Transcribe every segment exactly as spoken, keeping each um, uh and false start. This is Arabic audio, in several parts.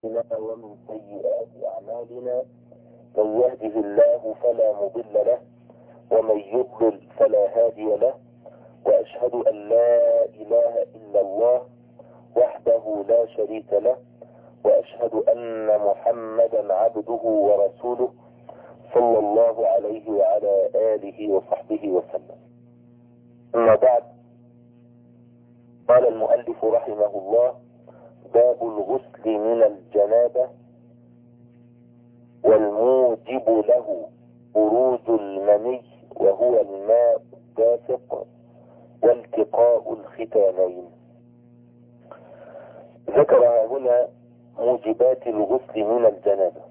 لنا ومن سيئات أعمالنا. من يهده الله فلا مضل له ومن يضلل فلا هادي له، وأشهد أن لا إله إلا الله وحده لا شريك له، وأشهد أن محمدا عبده ورسوله صلى الله عليه وعلى آله وصحبه وسلم. أما بعد، قال المؤلف رحمه الله: باب الغسل من الجنابة والموجب له خروج المني وهو الماء الدافق والتقاء الختانين. ذكر هنا موجبات الغسل من الجنابة.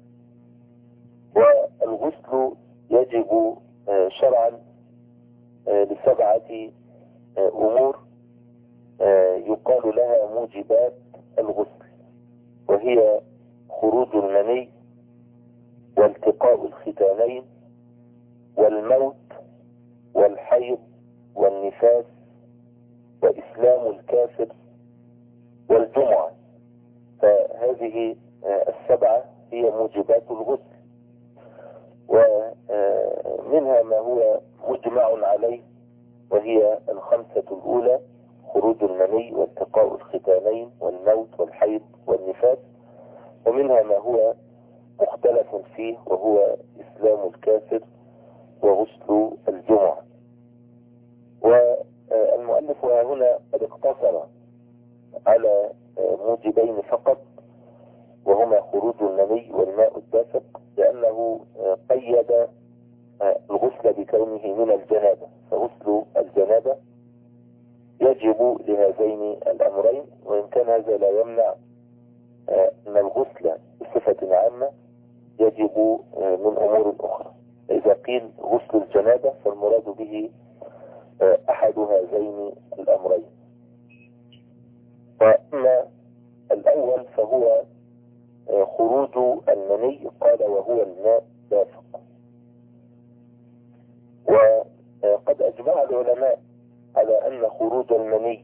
والغسل يجب شرعا لسبعة أمور يقال لها موجبات الغسل، وهي خروج المني والتقاء الختانين والموت والحيض والنفاس وإسلام الكافر والجمعة. فهذه السبعة هي موجبات الغسل، ومنها ما هو مجمع عليه، وهي الخمسة الأولى: خروج المني والتقاء الختانين والموت والحيض والنفاس. ومنها ما هو مختلف فيه، وهو إسلام الكافر وغسل الجمعة. والمؤلف هنا قد اقتصر على موجبين فقط، وهما خروج المني والماء الدافق، لأنه قيد الغسل بكونه من الجنابة، فغسل الجنابة يجب لهذين الأمرين، وإن كان هذا لا يمنع أن الغسل بصفة عامة يجب من أمور أخرى. إذا قيل غسل الجنابة فالمراد به أحد هذين الأمرين. وأما الأول فهو خروج المني، قال وهو الماء دافق. وقد أجمع العلماء على أن خروج المني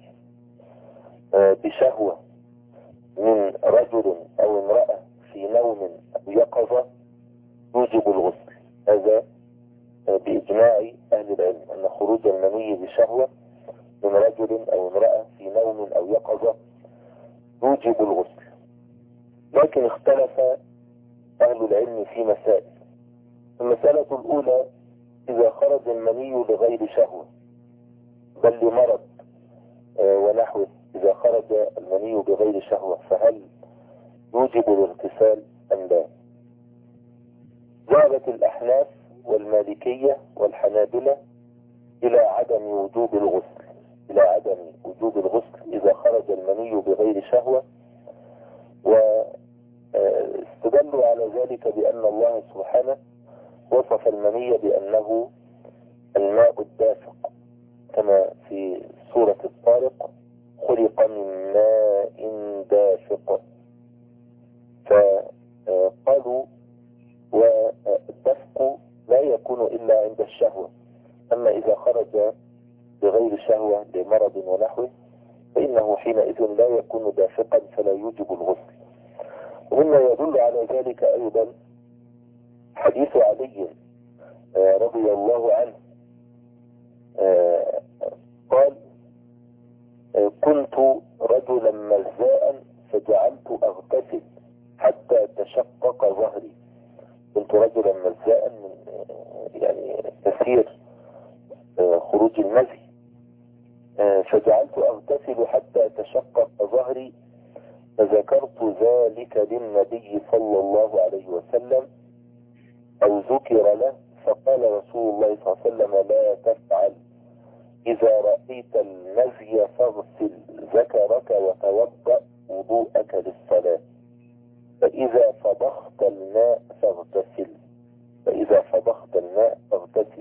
بشهوة من رجل أو امرأة في نوم أو يقظة يوجب الغسل. هذا بإجماع أهل العلم، أن خروج المني بشهوة من رجل أو امرأة في نوم أو يقظة يوجب الغسل. لكن اختلف أهل العلم في مسائل. المسألة الأولى: إذا خرج المني لغير شهوة بل لمرض ونحوه، إذا خرج المني بغير شهوة فهل يوجب الاغتسال أم لا؟ ذهبت الأحناف والمالكية والحنابلة إلى عدم وجوب الغسل، إلى عدم وجوب الغسل إذا خرج المني بغير شهوة، واستدلوا على ذلك بأن الله سبحانه وصف المني بأنه الماء الدافق، كما في سورة الطارق: خلق من ماء دافق. فقالوا والدفق لا يكون إلا عند الشهوة، أما إذا خرج بغير شهوة لمرض ونحوه فإنه حينئذ لا يكون دافقا فلا يوجب الغسل. ومما يدل على ذلك أيضا حديث علي رضي الله عنه، قال: كنت رجلا ملزاء فجعلت أغتسل حتى تشقق ظهري. كنت رجلا ملزاء يعني كثير خروج المزي، فجعلت أغتسل حتى تشقق ظهري، فذكرت ذلك للنبي صلى الله عليه وسلم أو ذكر له، فقال رسول الله صلى الله عليه وسلم: لا تفعل، إذا رأيت المزي فاغسل ذكرك وتوضأ وضوءك للصلاة، فإذا فضخت الماء فاغتسل، فإذا فضخت الماء فاغتسل.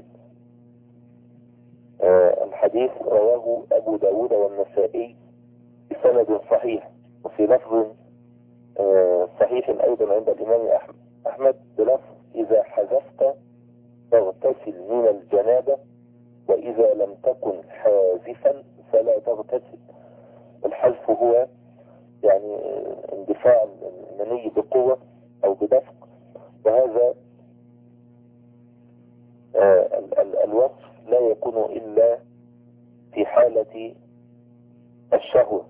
آه الحديث رواه أبو داود والنسائي بسند صحيح، وفي لفظ آه صحيح أيضا عند الإمام أحمد بلفظ: إذا حذفت فاغتسل من الجنابة، وإذا لم تكن حاذفا فلا تغتسل. الحذف هو يعني اندفاع المني بقوة أو بدفق، وهذا ال ال الوصف لا يكون إلا في حالة الشهوة.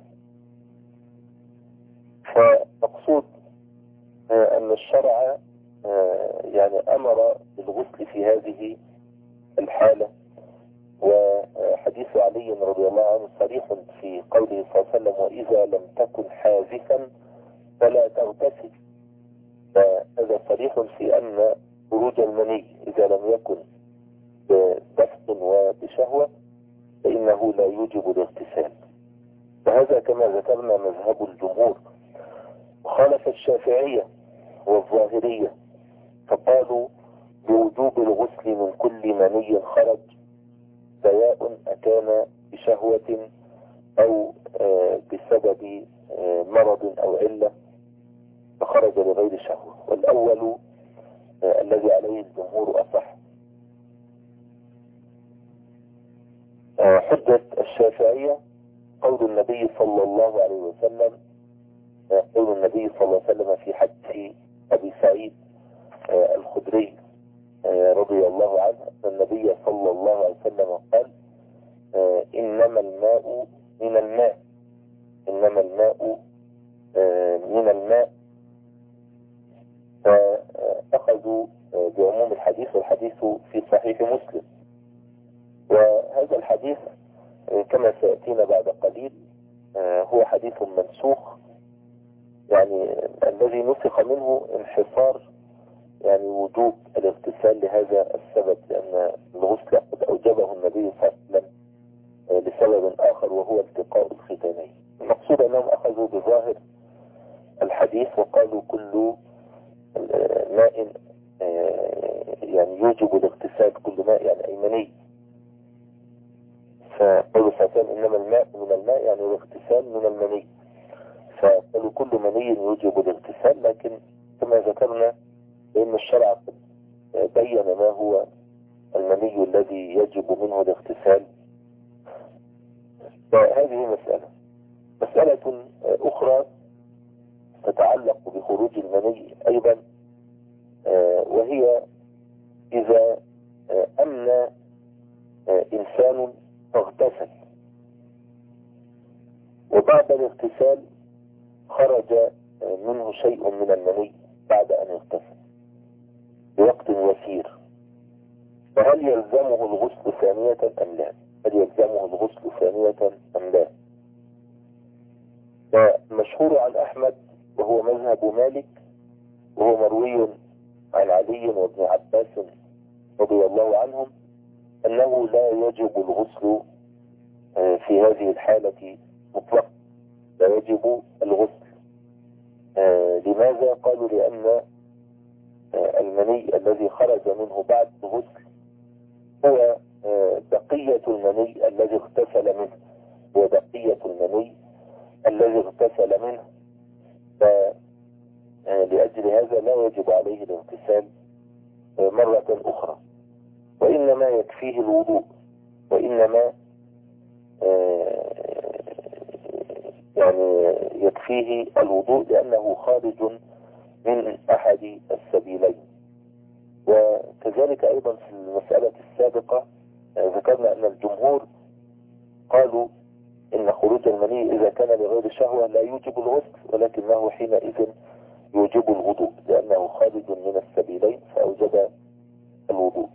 فمقصود أن الشرع يعني أمر بالغسل في هذه الحالة. وحديث علي رضي الله عنه صريح في قوله صلى الله عليه وسلم: وإذا لم تكن حاذفا فلا تغتسل. فهذا صريح في أن خروج المني إذا لم يكن بدفق وبشهوة فإنه لا يوجب الاغتسال. وهذا كما ذكرنا مذهب الجمهور. وخالف الشافعية والظاهرية فقالوا بوجوب الغسل من كل مني خرج، سواء أكان بشهوة أو بسبب مرض أو علة فخرج لغير شهوة. والأول الذي عليه الجمهور أصح. حجة الشافعية قول النبي صلى الله عليه وسلم قول النبي صلى الله عليه وسلم في حديث أبي سعيد الخدري رضي الله عنه أن النبي صلى الله عليه وسلم قال: إنما الماء من الماء إنما الماء من الماء. فأخذوا بعموم الحديث، والحديث في صحيح مسلم. وهذا الحديث كما سيأتينا بعد قليل هو حديث منسوخ، يعني الذي نسخ منه انحصار يعني وجوب الاغتسال لهذا السبب، لأن الغسل قد أوجبه النبي صلى الله عليه وسلم لسبب آخر وهو التقاء الختانين. المقصود أنهم أخذوا بظاهر الحديث وقالوا كل ماء يعني يوجب الاغتسال، كل ماء يعني أي مني. فقالوا صلى الله عليه وسلم: إنما الماء من الماء يعني الاغتسال من المني. فقالوا كل مني يوجب الاغتسال، لكن كما ذكرنا بأن الشرع بين ما هو المني الذي يجب منه الاغتسال. فهذه مسألة. مسألة أخرى تتعلق بخروج المني أيضا، وهي إذا أمن إنسان فاغتسل وبعد الاغتسال خرج منه شيء من المني بعد أن اغتسل بوقت يسير، فهل يلزمه الغسل ثانية أم لا؟ هل يلزمه الغسل ثانية أم لا؟ فمشهور عن أحمد وهو مذهب مالك، وهو مروي عن علي وابن عباس رضي الله عنهم أنه لا يجب الغسل في هذه الحالة مطلقا، لا يجب الغسل. لماذا؟ قالوا لأن المني الذي خرج منه بعد الغسل هو بقية المني الذي اغتسل منه هو بقية المني الذي اغتسل منه فلأجل هذا لا يجب عليه الاغتسال مرة أخرى، وإنما يكفيه الوضوء، وإنما يعني يكفيه الوضوء لأنه خارج من أحد السبيلين. وكذلك أيضا في المسألة السابقة ذكرنا أن الجمهور قالوا إن خروج المني إذا كان لغير شهوة لا يوجب الغسل، ولكنه حينئذ يوجب الوضوء لأنه خارج من السبيلين فأوجب الوضوء.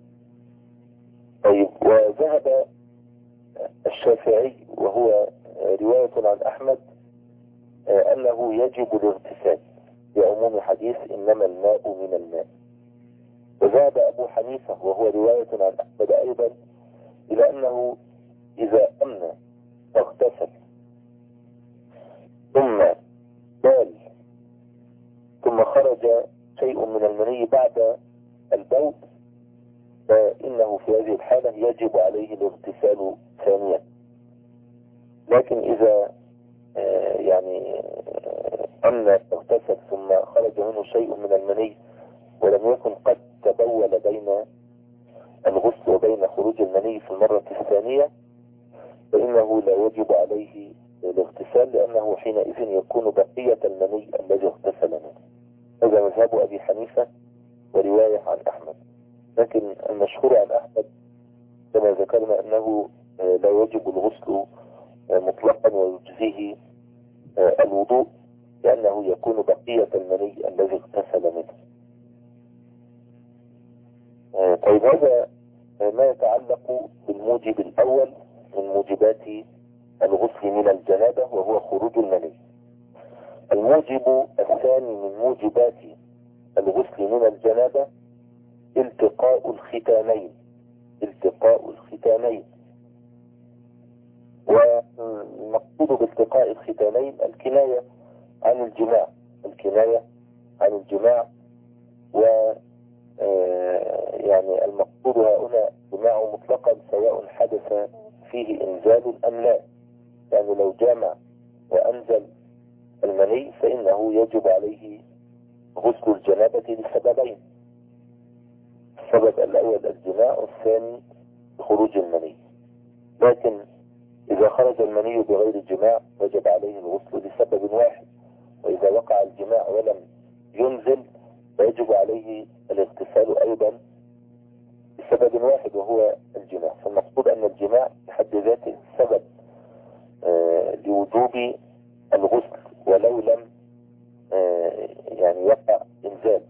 طيب، وذهب الشافعي وهو رواية عن أحمد أنه يجب الاغتسال بعموم حديث إنما الماء من الماء. وذهب أبو حنيفة وهو رواية عن أحمد أيضا إلى أنه إذا أمن فاغتسل ثم بال ثم خرج شيء من المني بعد البول فإنه في هذه الحالة يجب عليه الاغتسال ثانيا. لكن إذا يعني أمن اغتسل ثم خرج منه شيء من المني ولم يكن قد تبول بين الغسل وبين خروج المني في المرة الثانية فإنه لا يجب عليه الاغتسال لأنه حينئذ يكون بقية المني الذي اغتسل منه. هذا مذهب أبي حنيفة ورواية عن أحمد. لكن المشهور عن أحمد كما ذكرنا أنه لا يجب الغسل مطلقا ويجزيه الوضوء لأنه يكون بقية المني الذي اغتسل منه. طيب هذا ما يتعلق بالموجب الأول من موجبات الغسل من الجنابة وهو خروج المني. الموجب الثاني من موجبات الغسل من الجنابة التقاء الختانين التقاء الختانين والمقصود بالتقاء الختانين الكناية عن الجماع الكناية عن الجماع و يعني المقصود هنا جماع مطلقا سواء حدث فيه انزال ام لا. يعني لو جامع وانزل المني فانه يجب عليه غسل الجنابة لسببين: السبب الاول الجماع والثاني خروج المني. لكن اذا خرج المني بغير جماع وجب عليه الغسل لسبب واحد، واذا وقع الجماع ولم ينزل فيجب عليه الاغتسال ايضا لسبب واحد وهو الجماع. فالمقصود ان الجماع بحد ذاته سبب آه لوجوب الغسل ولو لم آه يعني يقع انزال.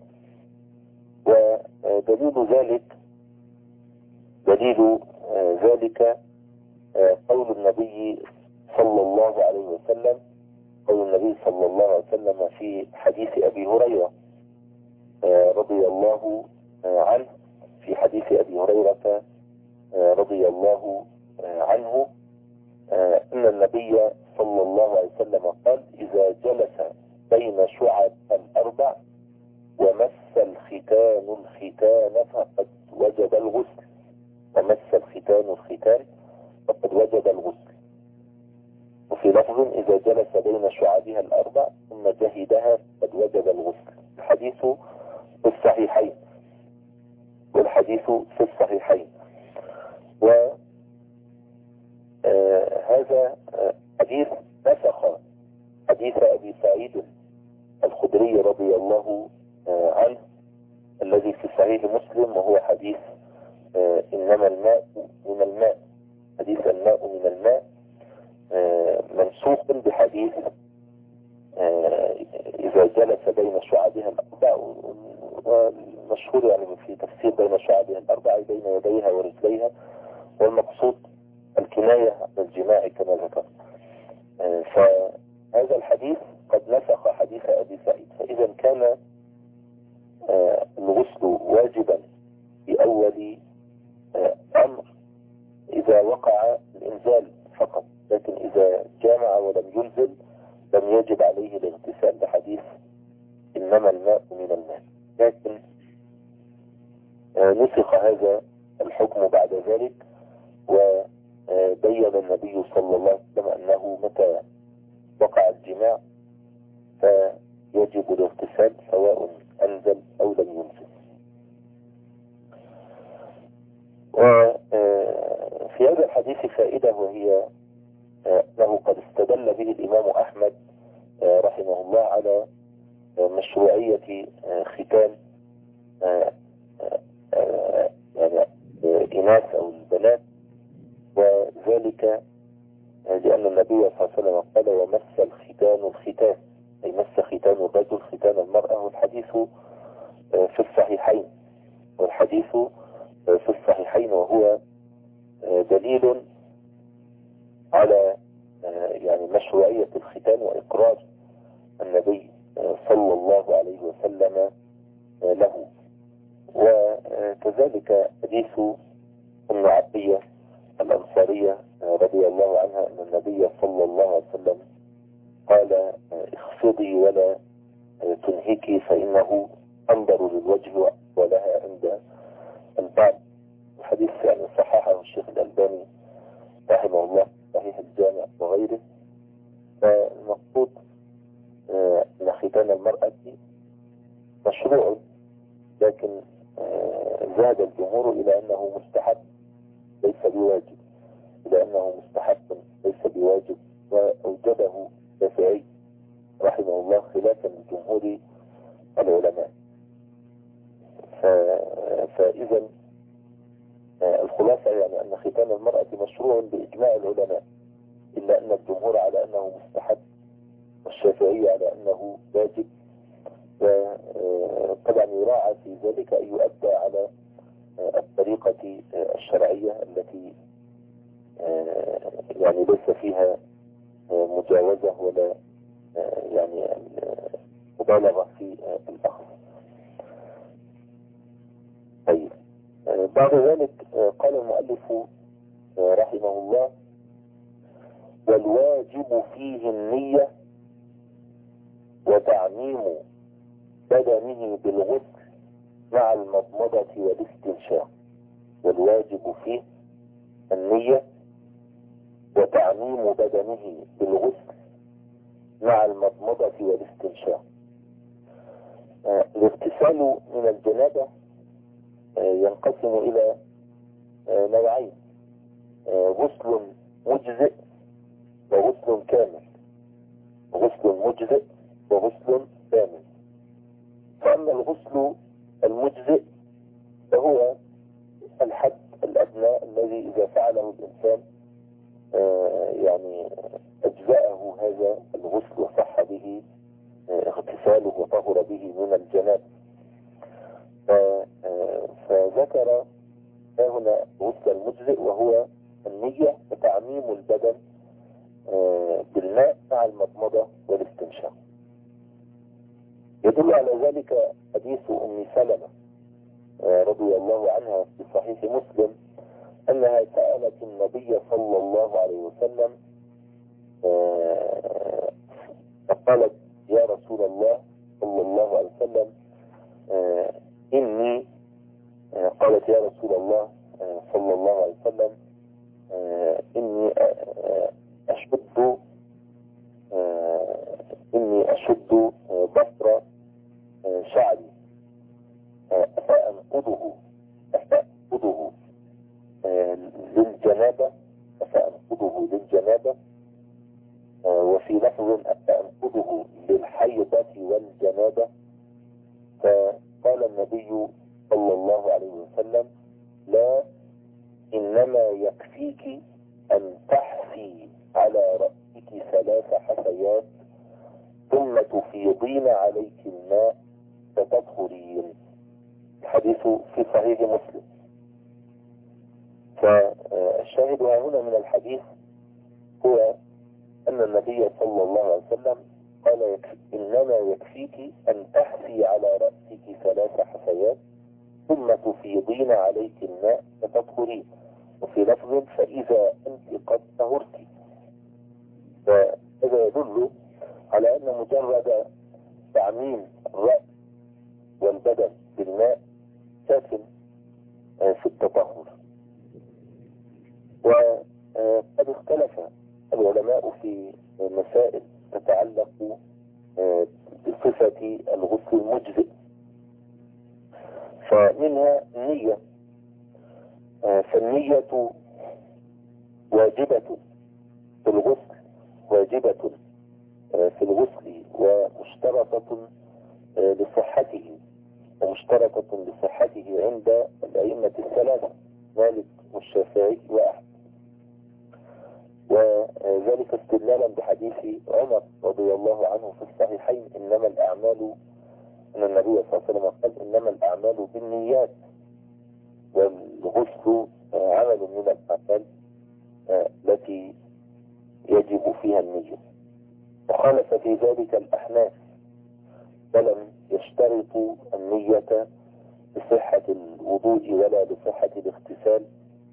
ودليل ذلك دليل آه ذلك آه قول النبي صلى الله عليه وسلم قول النبي صلى الله عليه وسلم في حديث ابي هريرة آه رضي الله آه عنه في حديث ابي هريرة آه رضي الله آه عنه آه ان النبي صلى الله عليه وسلم قال: اذا جلس بين شعب الاربع ومس الختان الختان فقد وجب الغسل ومس الختان الختان فقد وجب الغسل. وفي لفظ: اذا جلس بين شعبها الاربع ثم جهدها فقد وجب الغسل. الحديث في الصحيحين والحديث في الصحيحين. وهذا آه حديث نسخ حديث ابي سعيد الخدري رضي الله آه عنه الذي في صحيح مسلم، وهو حديث آه انما الماء من الماء حديث الماء من الماء آه منسوخ بحديث آه اذا جلس بين شعبها الاربع، والمشهور يعني في تفسير بين شعبها الاربع بين يديها ورجليها، والمقصود الكناية عن الجماع كما ذكر. آه فهذا الحديث قد نسخ حديث ابي سعيد. فاذا كان آه الغسل واجبا في اول آه امر اذا وقع الانزال فقط، لكن اذا جامع ولم ينزل لم يجب عليه الاغتسال بحديث انما الماء من الماء. لكن آه نسخ هذا الحكم بعد ذلك، وبين النبي صلى الله عليه وسلم انه متى وقع الجماع فيجب الاغتسال سواء انزل او لم ينزل. وفي هذا الحديث فائدة، وهي أنه قد استدل به الإمام أحمد رحمه الله على مشروعية ختان يعني الإناث أو البنات، وذلك لأن النبي صلى الله عليه وسلم قال: ومس الختان الختان، أي مس ختان الرجل ختان المرأة. والحديث في الصحيحين والحديث في الصحيحين وهو دليل على يعني مشروعية الختان وإقرار النبي صلى الله عليه وسلم له. وكذلك حديث أم عطية الأنصارية رضي الله عنها أن النبي صلى الله عليه وسلم قال: اخفضي ولا تنهكي فإنه أنظر للوجه ولها عند البعض. الحديث يعني صححه الشيخ الألباني رحمه الله صحيح الجامع وغيره. فالمقصود أن ختان المرأة مشروع، لكن زاد الجمهور إلى أنه مستحب ليس بواجب إلى أنه مستحب ليس بواجب وأوجده الشافعي رحمه الله خلافا لجمهور العلماء. فإذا الخلاصة يعني أن ختان المرأة مشروع بإجماع العلماء، إلا أن الجمهور على أنه مستحب والشافعي على أنه واجب، وطبعا يراعى في ذلك أن يؤدى على الطريقة الشرعية التي يعني ليس فيها مجاوزة ولا يعني مبالغة في الأخذ. طيب، بعد ذلك قال المؤلف رحمه الله: والواجب فيه النية وتعميم بدنه بالغسل مع المضمضة والاستنشاق. والواجب فيه النية وتعميم بدنه بالغسل مع المضمضة والاستنشاق. الاغتسال من الجنابة ينقسم إلى نوعين: غسل مجزئ وغسل كامل. غسل مجزئ وغسل كامل. فأما الغسل المجزئ فهو الحد الأدنى الذي إذا فعله الإنسان يعني أجزأه هذا الغسل وصح به اغتساله وطهر به من الجنابة. فذكر هنا غسل المجزئ وهو النية وتعميم البدن بالماء مع المضمضة والاستنشاق. يدل على ذلك حديث أم سلمة رضي الله عنها في صحيح مسلم أنها سألت النبي صلى الله عليه وسلم فقالت: يا رسول الله صلى الله عليه وسلم إني قالت يا رسول الله صلى الله عليه وسلم إني أشد إني أشد بصر شعري أفأنقضه أفأنقضه للجنابة أفأنقضه للجنابة وفي لفظ أفأنقضه للحيضة والجنابة. فقال النبي صلى الله عليه وسلم: لا، إنما يكفيك أن تحفي على رأسك ثلاث حفيات ثم تفيضين عليك الماء فتطهرين. الحديث في صحيح مسلم. فالشاهد هنا من الحديث هو أن النبي صلى الله عليه وسلم قال: يكفي إنما يكفيك أن تحفي على رأسك ثلاث حفيات ثم تفيضين عليك الماء فتطهرين، وفي لفظ فإذا أنت قد طهرت. فهذا يدل على أن مجرد تعميم الرأس والبدن بالماء كاف في التطهر. وقد اختلف العلماء في مسائل تتعلق بصفة الغسل المجزئ، فمنها النية. فالنية واجبة في الغسل واجبة في الغسل ومشترطة لصحته ومشترطة لصحته عند الأئمة الثلاثة مالك والشافعي وأحمد، وذلك استدلالا بحديث عمر رضي الله عنه في الصحيحين: إنما الأعمال أن النبي صلى الله عليه وسلم قال: إنما الأعمال بالنيات، والغسل عمل من الأعمال التي يجب فيها النية. وخالف في ذلك الأحناف ولم يشترطوا النية لصحة الوضوء ولا لصحة الاغتسال.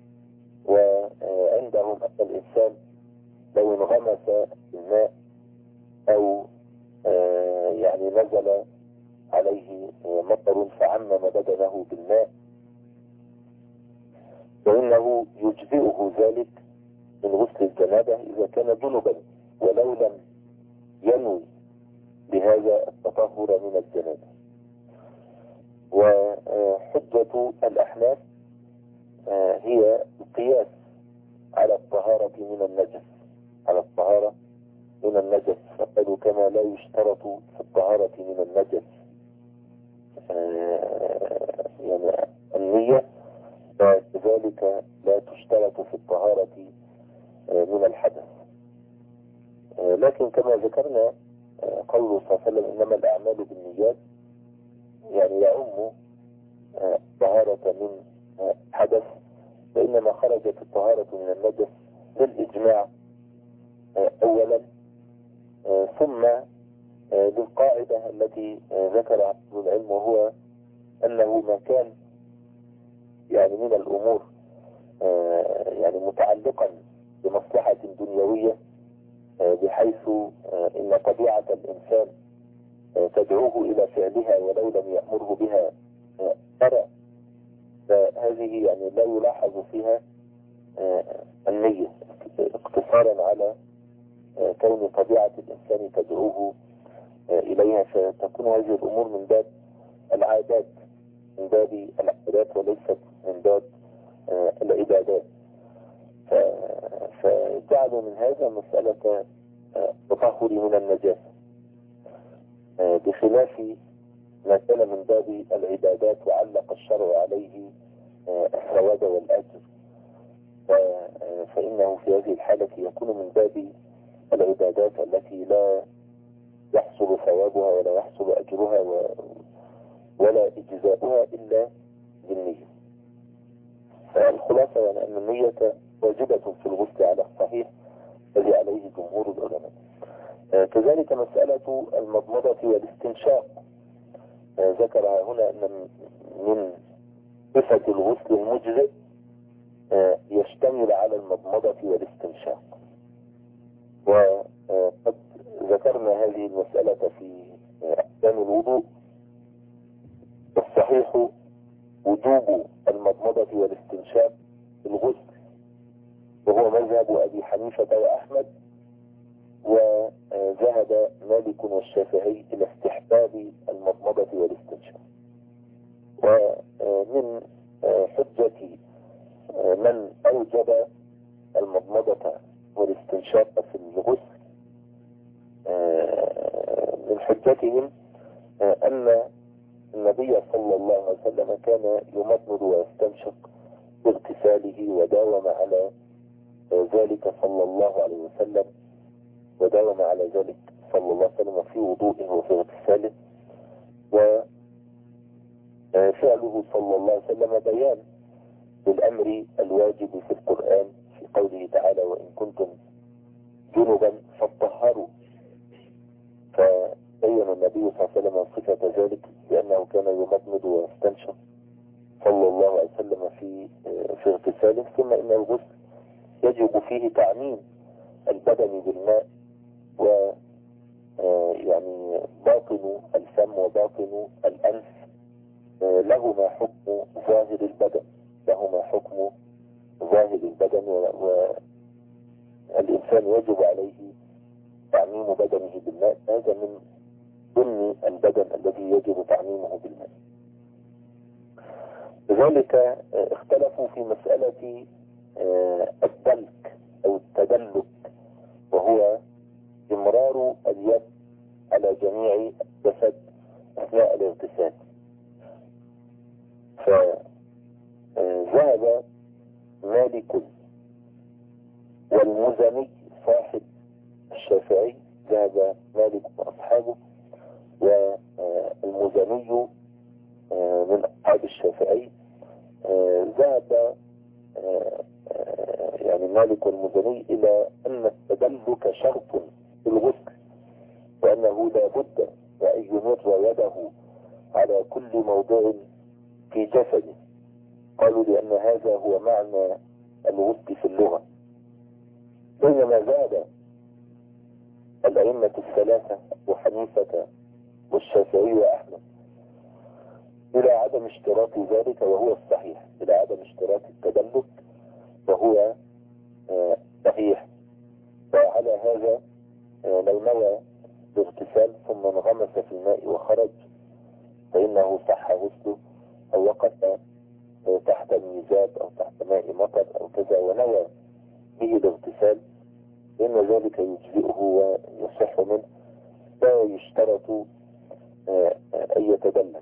وعندهم أن الإنسان لو انغمس الماء أو يعني نزل عليه مطر فعمم بدنه بالماء فإنه يجزئه ذلك من غسل الجنابة إذا كان جنبا ولو لم ينوي بهذا التطهر من الجنابة. وحجة الأحناف هي القياس على الطهارة من النجس على الطهارة من النجس، فقالوا كما لا يشترط في الطهارة من النجس يعني النية، فكذلك لا تشترط في الطهارة من الحدث. لكن كما ذكرنا قوله صلى الله عليه وسلم إنما الأعمال بالنيات، يعني يعم طهارة من حدث، وإنما خرجت الطهارة من النجس للإجماع أولا، ثم للقاعدة التي ذكرها أهل العلم، وهو أنه ما كان يعني من الأمور يعني متعلقا بمصلحة دنيوية بحيث إن طبيعة الإنسان تدعوه إلى فعلها ولو لم يأمره بها ترى، فهذه يعني لا يلاحظ فيها النية اقتصارا على كون طبيعة الإنسان تدعوه إليها، فتكون هذه الأمور من باب العادات، من باب العادات وليست من باب العبادات. فجعلوا من هذا مسألة تطهر من النجاسة، بخلاف ما كان من باب العبادات وعلق الشرع عليه الثواب والأجر، فإنه في هذه الحالة يكون من باب العبادات التي لا يحصل ثوابها ولا يحصل أجرها ولا إجزاؤها إلا بالنية. فالخلاصة يعني أن النية واجبة في الغسل على الصحيح الذي عليه جمهور العلماء. كذلك مسألة المضمضة والاستنشاق، ذكرها هنا أن من صفة الغسل المجزئ يشتمل على المضمضة والاستنشاق، وقد ذكرنا هذه المسألة في أحكام الوضوء. والصحيح وجوب المضمضة والاستنشاق في الغسل، وهو مذهب أبي حنيفة وأحمد، وذهب مالك والشافعي إلى استحباب المضمضة والاستنشاق. ومن حجة من أوجب المضمضة والاستنشاق في الغسل من حجتهم أن النبي صلى الله عليه وسلم كان يمضمض ويستنشق باغتساله، وداوم على ذلك صلى الله عليه وسلم وداوم على ذلك صلى الله عليه وسلم في وضوئه وفي اغتساله. وفعله صلى الله عليه وسلم بيان للأمر الواجب في القرآن في قوله تعالى وإن كنتم جنبا فاطهروا، فبين النبي صلى الله عليه وسلم صفة ذلك بأنه كان يمضمض ويستنشق صلى الله عليه وسلم في في اغتساله. ثم إن الغسل يجب فيه تعميم البدن بالماء، و يعني باطن الفم وباطن الأنف لهما حكم ظاهر البدن، لهما حكم ظاهر البدن، والإنسان يجب عليه تعميم بدنه بالماء. هذا من ضمن البدن الذي يجب تعميمه بالماء. لذلك اختلفوا في مسألة الدلك أو التدلك، وهو إمرار اليد على جميع الجسد أثناء الاغتسال. فذهب مالك والمزني صاحب الشافعي، ذهب مالك وأصحابه، والمزني من أصحاب الشافعي ذهب يعني مالك والمزني إلى أن التدلك شرط في الغسل، وأنه لا بد وأن يمر يده على كل موضع في جسده. قالوا لأن هذا هو معنى الغسل في اللغة. بينما ذهب الأئمة الثلاثة أبو حنيفة والشافعي وأحمد إلى عدم اشتراط ذلك، وهو الصحيح، إلى عدم اشتراط التدلك، وهو آه صحيح. وعلى هذا آه لو نوى باغتسال ثم انغمس في الماء وخرج فإنه صح غسله، أو وقف آه تحت ميزاب أو تحت ماء مطر أو كذا ونوى به الاغتسال، فإن ذلك يجزئه ويصح منه، لا يشترط أن يتدلل.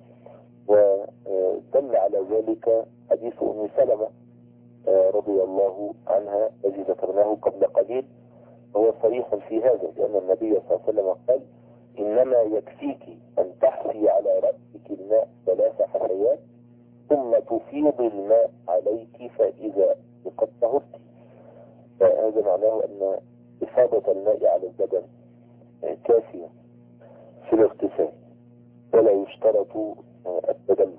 ودل على ذلك حديث أم سلمة رضي الله عنها الذي ذكرناه قبل قليل، وهو صريح في هذا، لأن النبي صلى الله عليه وسلم قال: إنما يكفيك أن تحفي على رأسك الماء ثلاث حفيات ثم تفيض الماء عليك فإذا قد طهرت. فهذا معناه أن إفاضة الماء على البدن كافية في الاغتسال، ولا يشترط التدلل.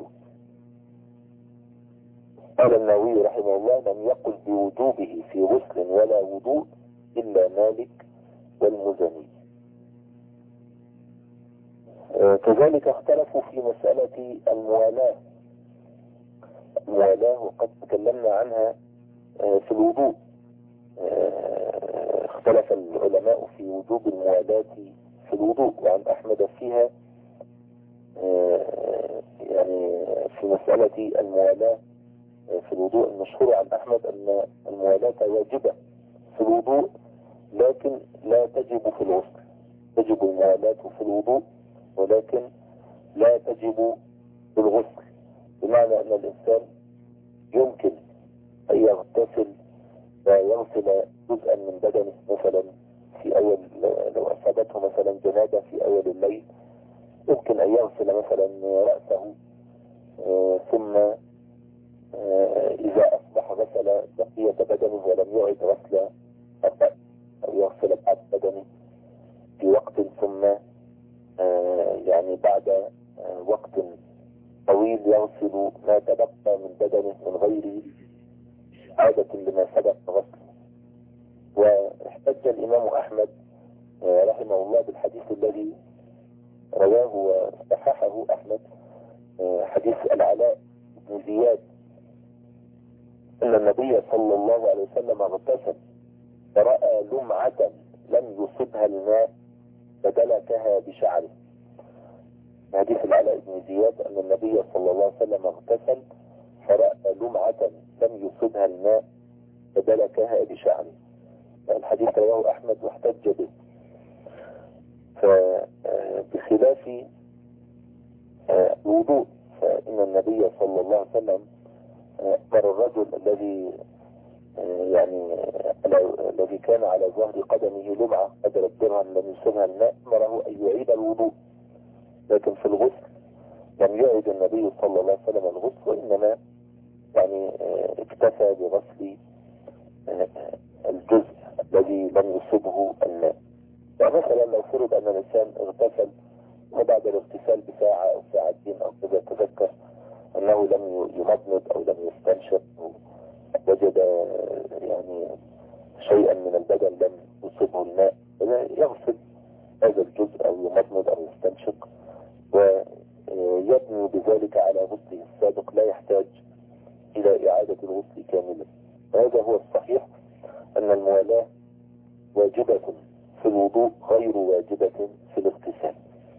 قال النووي رحمه الله: لم يقل بوجوبه في غسل ولا وضوء إلا مالك والمزني. كذلك اختلفوا في مسألة الموالاة الموالاة وقد تكلمنا عنها في الوضوء. اختلف العلماء في وجوب الموالاة في الوضوء، وعن أحمد فيها يعني في مسألة الموالاة في الوضوء المشهور عن أحمد أن الموالاة واجبة في الوضوء لكن لا تجب في الغسل. تجب الموالاة في الوضوء ولكن لا تجب في الغسل، بمعنى أن الإنسان يمكن أن يغتسل ويغسل جزءا من بدنه مثلا في أول، لو أصابته مثلا جنابة في أول الليل يمكن أن يغسل مثلا رأسه، ثم إذا أصبح غسل بقية بدنه ولم يعد غسل الرأس، أو يغسل بعض بدنه في وقت، ثم يعني بعد وقت طويل يغسل ما تبقى من بدنه من غير عادة لما سبق غسله. واحتج الإمام أحمد رحمه الله بالحديث الذي رواه وصححه أحمد، حديث العلاء بن زياد أن النبي صلى الله عليه وسلم اغتسل فرأى لمعة لم يصبها الماء فدلكها بشعره. حديث العلاء بن زياد أن النبي صلى الله عليه وسلم اغتسل فرأى لمعة لم يصبها الماء فدلكها بشعره. الحديث رواه أحمد واحتج به. فبخلاف الوضوء فإن النبي صلى الله عليه وسلم أمر الرجل الذي يعني الذي كان على ظهر قدمه لمعة قدر الدرهم لم يصبها الماء، أمره أن يعيد الوضوء. لكن في الغسل لم يعد النبي صلى الله عليه وسلم الغسل، وإنما يعني اكتفى بغسل الجزء الذي لم يصبه الماء. فمثلا لو فرض أن الإنسان اغتسل وبعد الاغتسال بساعة أو ساعتين أو كذا تذكر أنه لم يمضمض أو لم يستنشق أو وجد يعني شيئا من البدن لم يصبه الماء، يغسل هذا الجزء أو يمضمض أو يستنشق ويبني بذلك على غسله السابق، لا يحتاج إلى إعادة الغسل كاملا. وهذا هو الصحيح أن الموالاة واجبة في الوضوء غير واجبة في الاغتسال.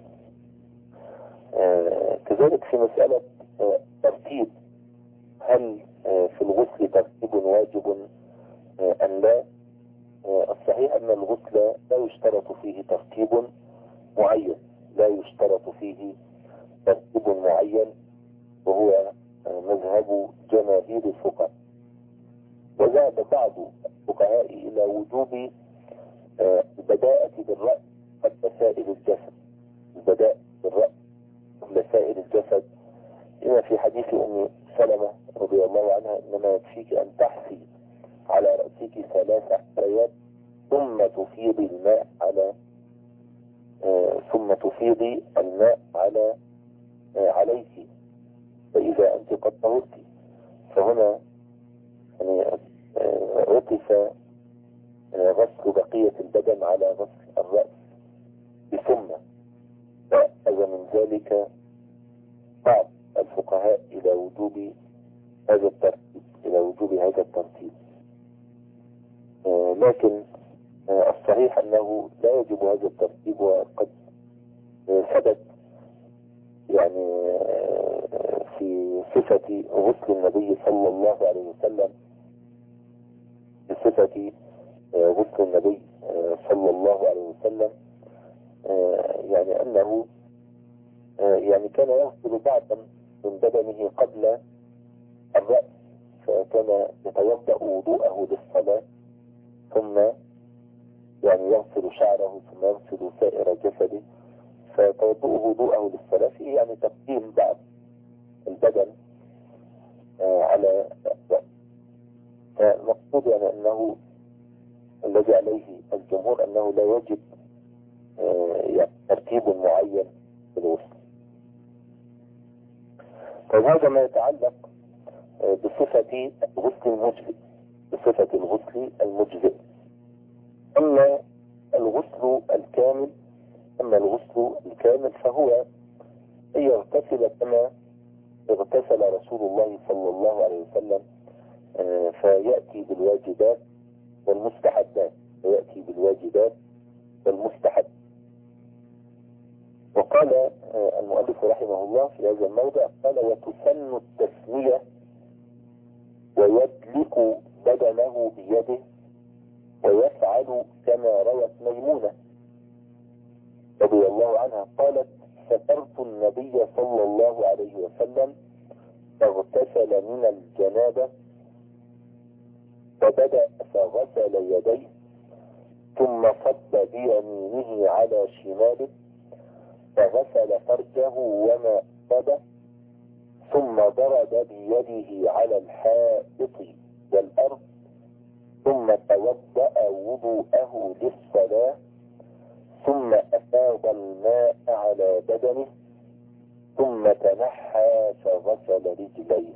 آه كذلك في مسألة آه ترتيب، هل آه في الغسل ترتيب واجب آه أم لا؟ آه الصحيح أن الغسل لا يشترط فيه ترتيب معين، لا يشترط فيه ترتيب معين، وهو آه مذهب جماهير الفقهاء. وذهب بعض الفقهاء إلى وجوب آه البداءة بالرأس قبل سائر الجسد، البداء بالرأس قبل سائر الجسد، لما في حديث أم سلمة رضي الله عنها: إنما يكفيك أن تحفي على رأسك ثلاث حفيات ثم تفيضي الماء على آه ثم تفيضي الماء على آه عليك فإذا أنت قد طهرت. فهنا يعني آه عطف آه غسل بقية البدن على غسل الرأس بثم، فأخذ من ذلك بعض الفقهاء إلى وجوب هذا الترتيب إلى وجوب هذا الترتيب آه لكن آه الصحيح أنه لا يجب هذا الترتيب، وقد آه ثبت يعني آه في صفة غسل النبي صلى الله عليه وسلم بصفة غسل النبي صلى الله عليه وسلم يعني أنه يعني كان يغسل بعضا من بدنه قبل الرأس، فكان يتوضأ وضوءه للصلاة ثم يعني يغسل شعره ثم يغسل سائر جسده، فتوضؤه وضوءه للصلاة فيه يعني تقديم بعض البدن على الرأس. فالمقصود يعني أنه الذي عليه الجمهور أنه لا يجب يعني ترتيب معين في الغسل. فهذا ما يتعلق بصفة الغسل المجزئ، بصفة الغسل المجزئ. أما الغسل الكامل أما الغسل الكامل فهو أن يغتسل كما اغتسل رسول الله صلى الله عليه وسلم، فيأتي بالواجبات والمستحبات فيأتي بالواجبات والمستحبات. وقال المؤلف رحمه الله في هذا الموضع قال: وتسن التسمية ويدلك بدنه بيده ويفعل كما روت ميمونة رضي الله عنها قالت: سترت النبي صلى الله عليه وسلم فاغتسل من الجنابة فبدأ فغسل يديه ثم صب بيمينه على شماله فغسل فرجه وما أصابه ثم ضرب بيده على الحائط والأرض ثم توضأ وضوءه للصلاة ثم أفاض الماء على بدنه ثم تنحى فغسل رجليه.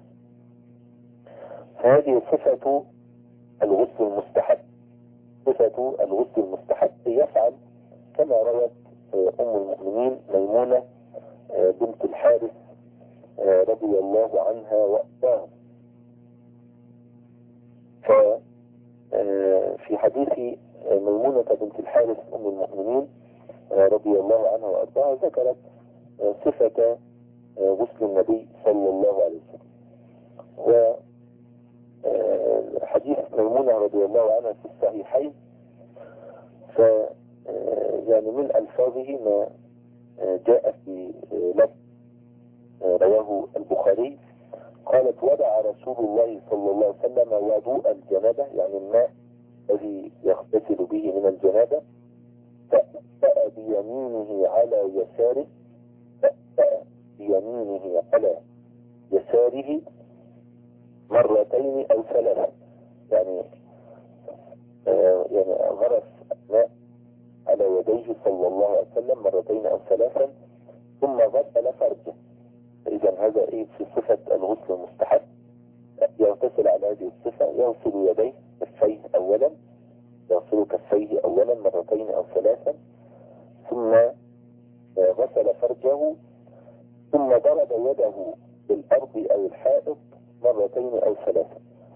هذه صفة الغسل المستحب. صفة الغسل المستحب يفعل كما روت أم المؤمنين ميمونة بنت الحارث رضي الله عنها وأرضاها. ففي حديث ميمونة بنت الحارث أم المؤمنين رضي الله عنها وأرضاها ذكرت صفة غسل النبي صلى الله عليه وسلم. وحديث ميمونة رضي الله عنها في الصحيحين، ف يعني من ألفاظه ما جاء في لفظ رواه البخاري قالت: وضع رسول الله صلى الله عليه وسلم وضوء الجنابة يعني الماء الذي يغتسل به من الجنابة فأتأ بيمينه على يساره فأتأ بيمينه على يساره مرتين أو ثلاثة، يعني آه يعني غرف الماء على يديه صلى الله عليه وسلم مرتين أو ثلاثا ثم غسل فرجه. إذا هذا إيه في صفة الغسل المستحب، يغتسل على هذه الصفة، يغسل يديه كفيه أولا يغسل كفيه أولا مرتين أو ثلاثا ثم غسل فرجه ثم ضرب يده بالأرض أو الحائط مرتين أو ثلاثا.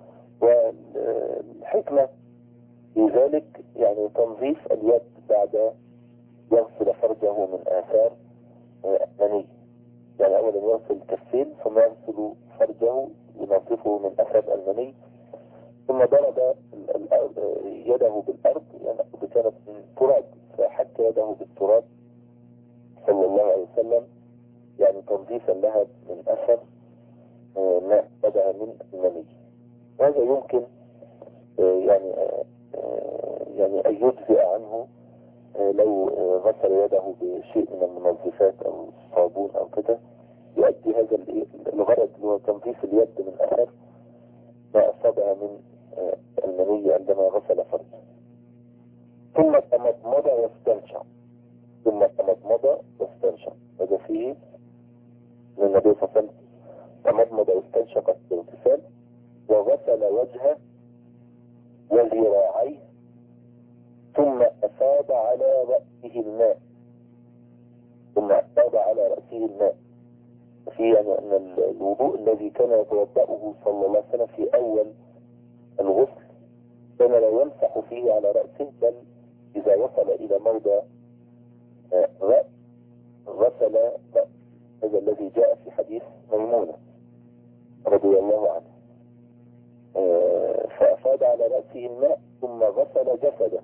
والحكمة في ذلك يعني تنظيف اليد بعد يغسل فرجه من آثار المني، يعني أولا يغسل الكفين ثم يغسل فرجه ينظفه من أثر المني ثم ضرب يده بالأرض يعني كانت من تراب فحك يده بالتراب صلى الله عليه وسلم يعني تنظيفا لها من أثر ما بدأ من المني. وهذا يمكن يعني يعني أن يجزئ عنه لو غسل يده بشيء من المنظفات أو الصابون أو كده، يؤدي هذا الغرض اللي هو تنظيف اليد من أثر ما أصابها من المني عندما غسل فرجه. ثم تمضمض واستنشق ثم تمضمض واستنشق هذا فيه من النبي صلى الله عليه وسلم تمضمض واستنشق في الاغتسال وغسل وجهه وذراعيه ثم أفاض على رأسه الماء ثم أفاض على رأسه الماء. في يعني أن الوضوء الذي كان يتوضأه صلى الله عليه وسلم في أول الغسل كان لا يمسح فيه على رأسه، بل إذا وصل إلى موضع رأس غسل رأس. هذا الذي جاء في حديث ميمونة رضي الله عنه. فأفاد على رأسه الماء ثم غسل جسده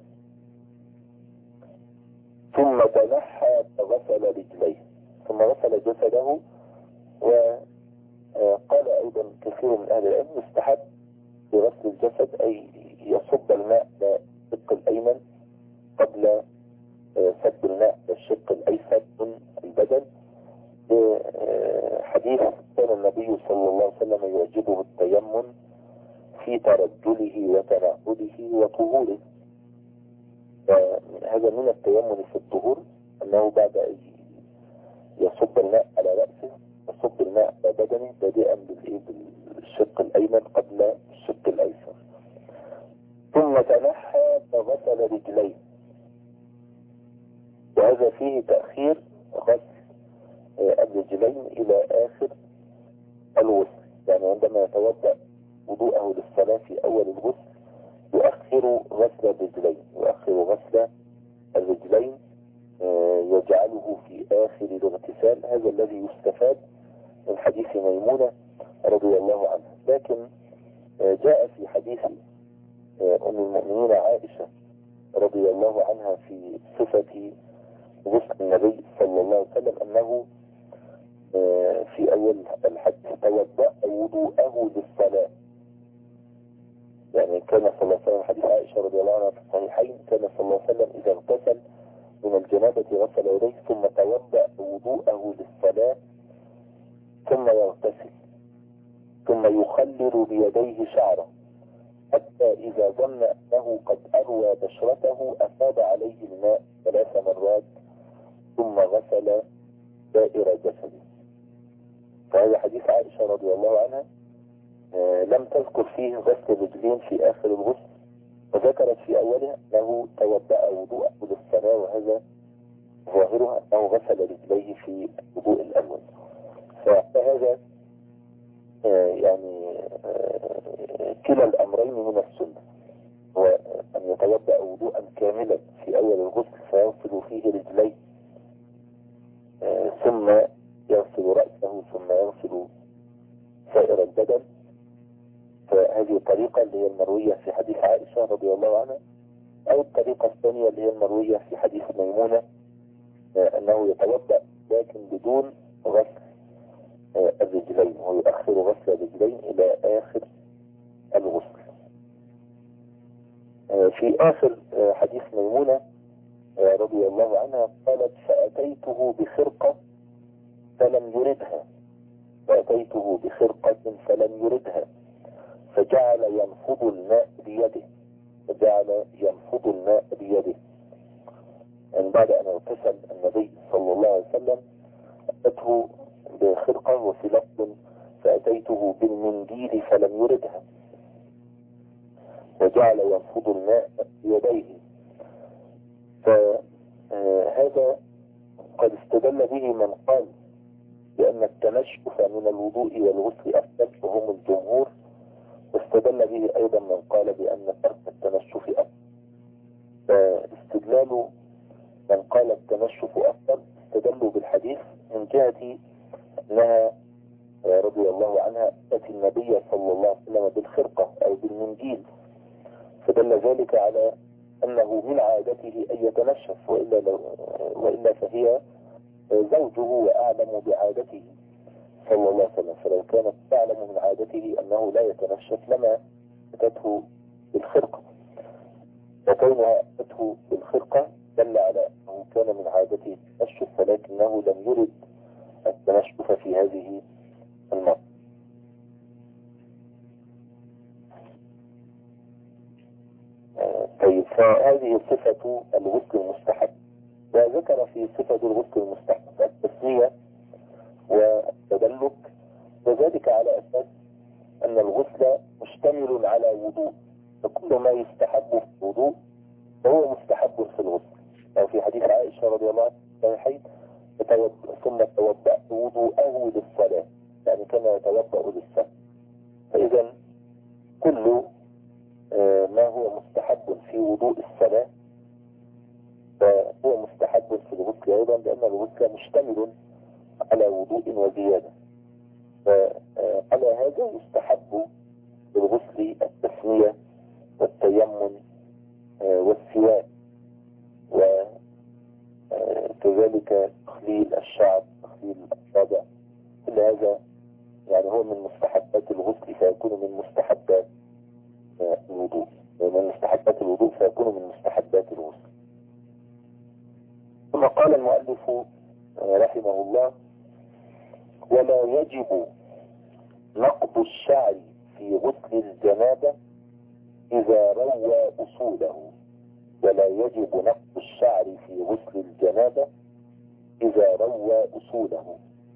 ثم تنحى فغسل رجليه ثم غسل جسده. وقال أيضا كثير من أهل العلم يستحب بغسل الجسد أي يصب الماء إلى الشق الأيمن قبل صب الماء للشق الأيسر من البدن، حديث كان النبي صلى الله عليه وسلم يعجبه التيمم في ترجله وتنعله وطهوره. هذا من التيمم في الطهور أنه بعد أن يصب الماء على رأسه يصب الماء على بدنه بادئا بالشق الأيمن قبل الشق الأيسر. ثم تنحى فغسل رجليه، وهذا فيه تأخير غسل الرجلين إلى آخر الغسل، يعني عندما يتوضأ وضوءه للصلاة في أول الغسل يؤخر غسل الرجلين يؤخر غسل الرجلين يجعله في آخر الاغتسال. هذا الذي يستفاد من حديث ميمونة رضي الله عنها. لكن جاء في حديث أم المؤمنين عائشة رضي الله عنها في صفة غسل النبي صلى الله عليه وسلم أنه في أول الحديث توضأ وضوءه للصلاة، يعني كان صلى الله عليه وسلم حديث عائشة رضي الله عنها في الصحيحين كان صلى الله عليه وسلم إذا اغتسل من الجنابة غسل يديه ثم توضأ وضوءه للصلاة ثم يغتسل ثم يخلل بيديه شعره حتى إذا ظن أنه قد أروى بشرته أفاد عليه الماء ثلاث مرات ثم غسل سائر جسده. فهذا حديث عائشة رضي الله عنها آه لم تذكر فيه غسل الرجلين في آخر الغسل، وذكرت في أولها أنه توضأ وضوءه للصلاة، وهذا ظاهرها أنه غسل رجليه في الوضوء الأول. فهذا آه يعني آه كلا الأمرين من السنة، هو أن يتوضأ وضوءا كاملا في أول الغسل فيغسل فيه رجليه آه ثم يغسل رأسه ثم يغسل سائر البدن. فهذه الطريقة اللي هي المروية في حديث عائشة رضي الله عنها، أو الطريقة الثانية اللي هي المروية في حديث ميمونة آه أنه يتوضأ لكن بدون غسل آه الرجلين، ويؤخر غسل الرجلين إلى آخر الغسل. آه في آخر آه حديث ميمونة آه رضي الله عنها قالت فأتيته بخرقة فلم يردها فأتيته بخرقة فلم يردها فجعل ينفض الماء بيده فجعل ينفض الماء بيده يعني بعد أن اغتسل النبي صلى الله عليه وسلم أتته بخرقة، وفي لفظ فأتيته بالمنديل فلم يردها وجعل ينفض الماء بيديه. فهذا قد استدل به من قال بأن التنشف من الوضوء والغسل أفضل وهم الجمهور، واستدل به أيضا من قال بأن ترك التنشف أفضل. فاستدلال من قال التنشف أفضل استدلوا بالحديث من جهة أنها رضي الله عنها أتت النبي صلى الله عليه وسلم بالخرقة أو بالمنديل، فدل ذلك على أنه من عادته أن يتنشف، وإلا, لو وإلا فهي زوجه وأعلم بعادته صلى الله عليه وسلم، فلو كانت تعلم من عادته أنه لا يتنشف لما أتته بالخرقة، وكونها أتته بالخرقة دل على أنه كان من عادته التنشف ولكنه لم يرد التنشف في هذه المرة. طيب، فهذه صفة الغسل المستحب. وذكر في صفة الغسل المستحب التسمية والتدلك، وذلك على أساس أن الغسل مشتمل على وضوء، فكل ما يستحب في الوضوء فهو مستحب في الغسل. أو في حديث عائشة رضي الله عنها ثم توضأ وضوءه للصلاة، يعني كما يتوضأ للصلاة. فإذا كل ما هو مستحب في وضوء الصلاة فهو مستحب في الغسل أيضا، لأن الغسل مشتمل على وضوء وزيادة. فعلى هذا يستحب الغسل التسمية والتيمم والسواك، وكذلك تخليل الشعر، تخليل الأصابع، كل هذا يعني هو من مستحبات الغسل فيكون من مستحبات الوضوء، ومن مستحبات الوضوء فيكون من مستحبات الغسل. ثم قال المؤلف رحمه الله: ولا يجب نقض الشعر في غسل الجنابة إذا روى أصوله. ولا يجب نقض الشعر في غسل الجنابة إذا روى أصوله.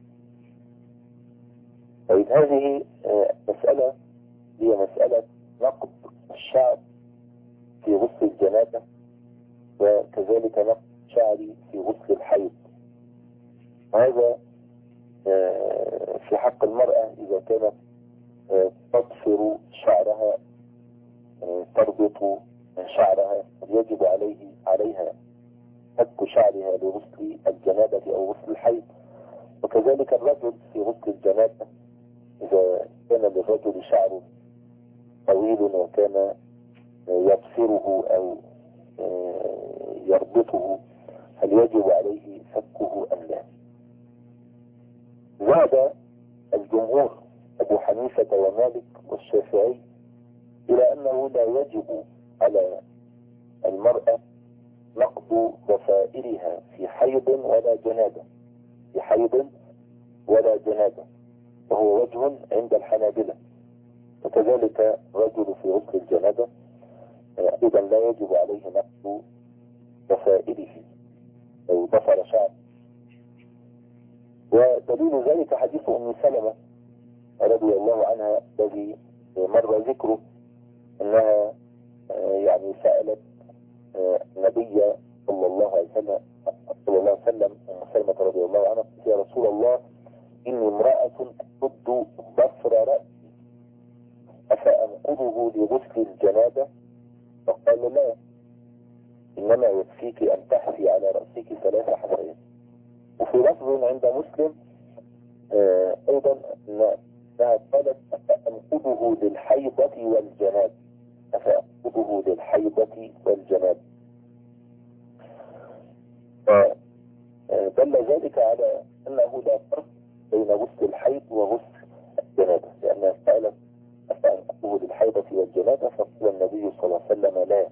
طيب هذه مسألة هي مسألة نقض الشعر في غسل الجنابة، وكذلك نقض الشعر في غسل الحيض. وهذا في حق المرأة إذا كانت تضفر شعرها، تربط شعرها، يجب عليه عليها فك شعرها لغسل الجنابة أو غسل الحيض. وكذلك الرجل في غسل الجنابة إذا كان للرجل شعر طويل وكان يضفره أو يربطه، هل يجب عليه فكه أم لا؟ زاد الجمهور أبو حنيفة ومالك والشافعي إلى أنه لا يجب على المرأة نقض ضفائرها في حيض ولا جنابة، في حيض ولا جنابة، وهو وجه عند الحنابلة. وكذلك رجل في غسل الجنابة أيضا لا يجب عليه نقض ضفائره أو ضفر شعر. ودليل ذلك حديث أم سلمة رضي الله عنها الذي مر ذكره، أنها يعني سألت النبي صلى الله عليه وسلم صلى الله عليه وسلم أم سلمة رضي الله عنها: يا رسول الله، إني امرأة أشد ضفر رأسي أفأنقضه لغسل الجنابة؟ فقال: لا، إنما يكفيك أن تحفي على رأسك ثلاث حفيات. وفي لفظ عند مسلم آه أيضا أنها قالت: أفأنقضه للحيضة والجناب، أفأنقضه للحيضة والجناب. فدل ذلك على أنه لا فرق بين غسل الحيض وغسل الجنابة، لأنها قالت: أفأنقضه للحيضة والجنابة، فقال النبي صلى الله عليه وسلم: لا.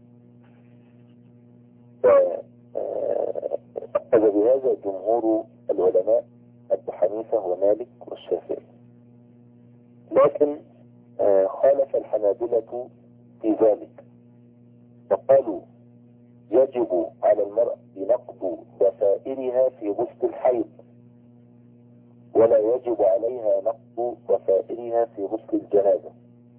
فأخذ بهذا جمهور العلماء أبو حنيفة ومالك والشافعي. لكن خالف الحنابلة في ذلك، فقالوا: يجب على المرأة نقض ضفائرها في غسل الحيض، ولا يجب عليها نقض ضفائرها في غسل الجنابة.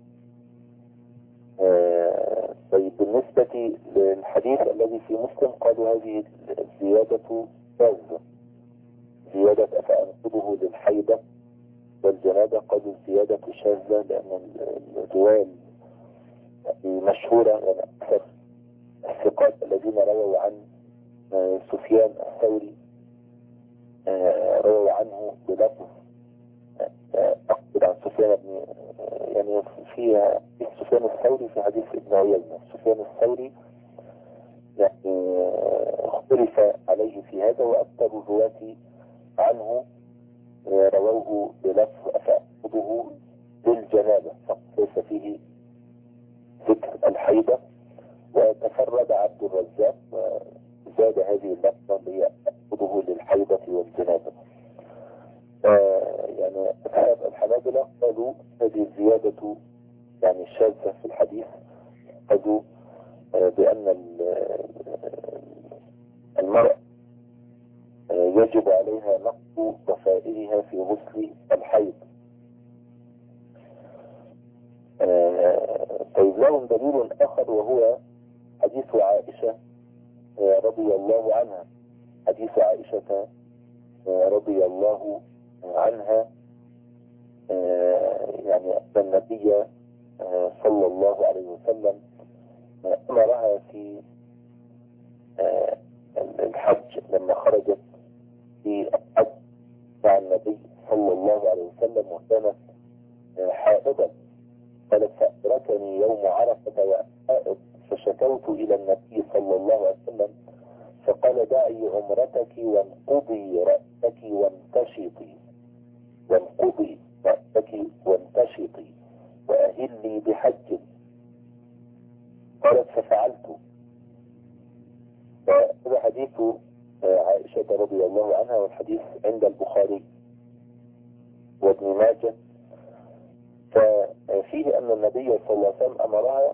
آه طيب بالنسبة للحديث الذي في مسلم قالوا هذه الزيادة شاذة، زيادة أفأنقضه للحيضة والجنابة، قالوا الزيادة شاذة، لأن الرواية مشهورة، يعني أكثر الثقات الذين رووا عن آه سفيان الثوري آه رووا عنه بلفظ أقصد عن سفيان بن يعني فيها سفيان الثوري في حديث ابن عيينة. سفيان الثوري يعني اختلف عليه في هذا، وأكثر الرواة عنه رووه بلفظ أفأنقضه للجنابة فقط، ليس فيه ذكر الحيضة. وتفرد عبد الرزاق وزاد هذه اللفظة اللي هي أفأنقضه للحيضة والجنابة. يعني أصحاب الحنابلة قالوا هذه الزيادة يعني شاذة في الحديث، قالوا بأن المرأة يجب عليها نقض ضفائرها في غسل الحيض. طيب لهم دليل آخر، وهو حديث عائشة رضي الله عنها. حديث عائشة رضي الله عنها يعني أن النبي صلى الله عليه وسلم أمرها في الحج لما خرجت في الحج مع النبي صلى الله عليه وسلم، وكانت حائضا قالت فأدركني يوم عرفة وأنا فشكوت إلى النبي صلى الله عليه وسلم فقال دعي عمرتك وانقضي رأسك وانتشطي وانقضي رأسك وانتشطي وأهلي بحج. قالت ففعلت. فهذا حديث عائشة رضي الله عنها، والحديث عند البخاري وابن ماجه. ففيه أن النبي صلى الله عليه وسلم أمرها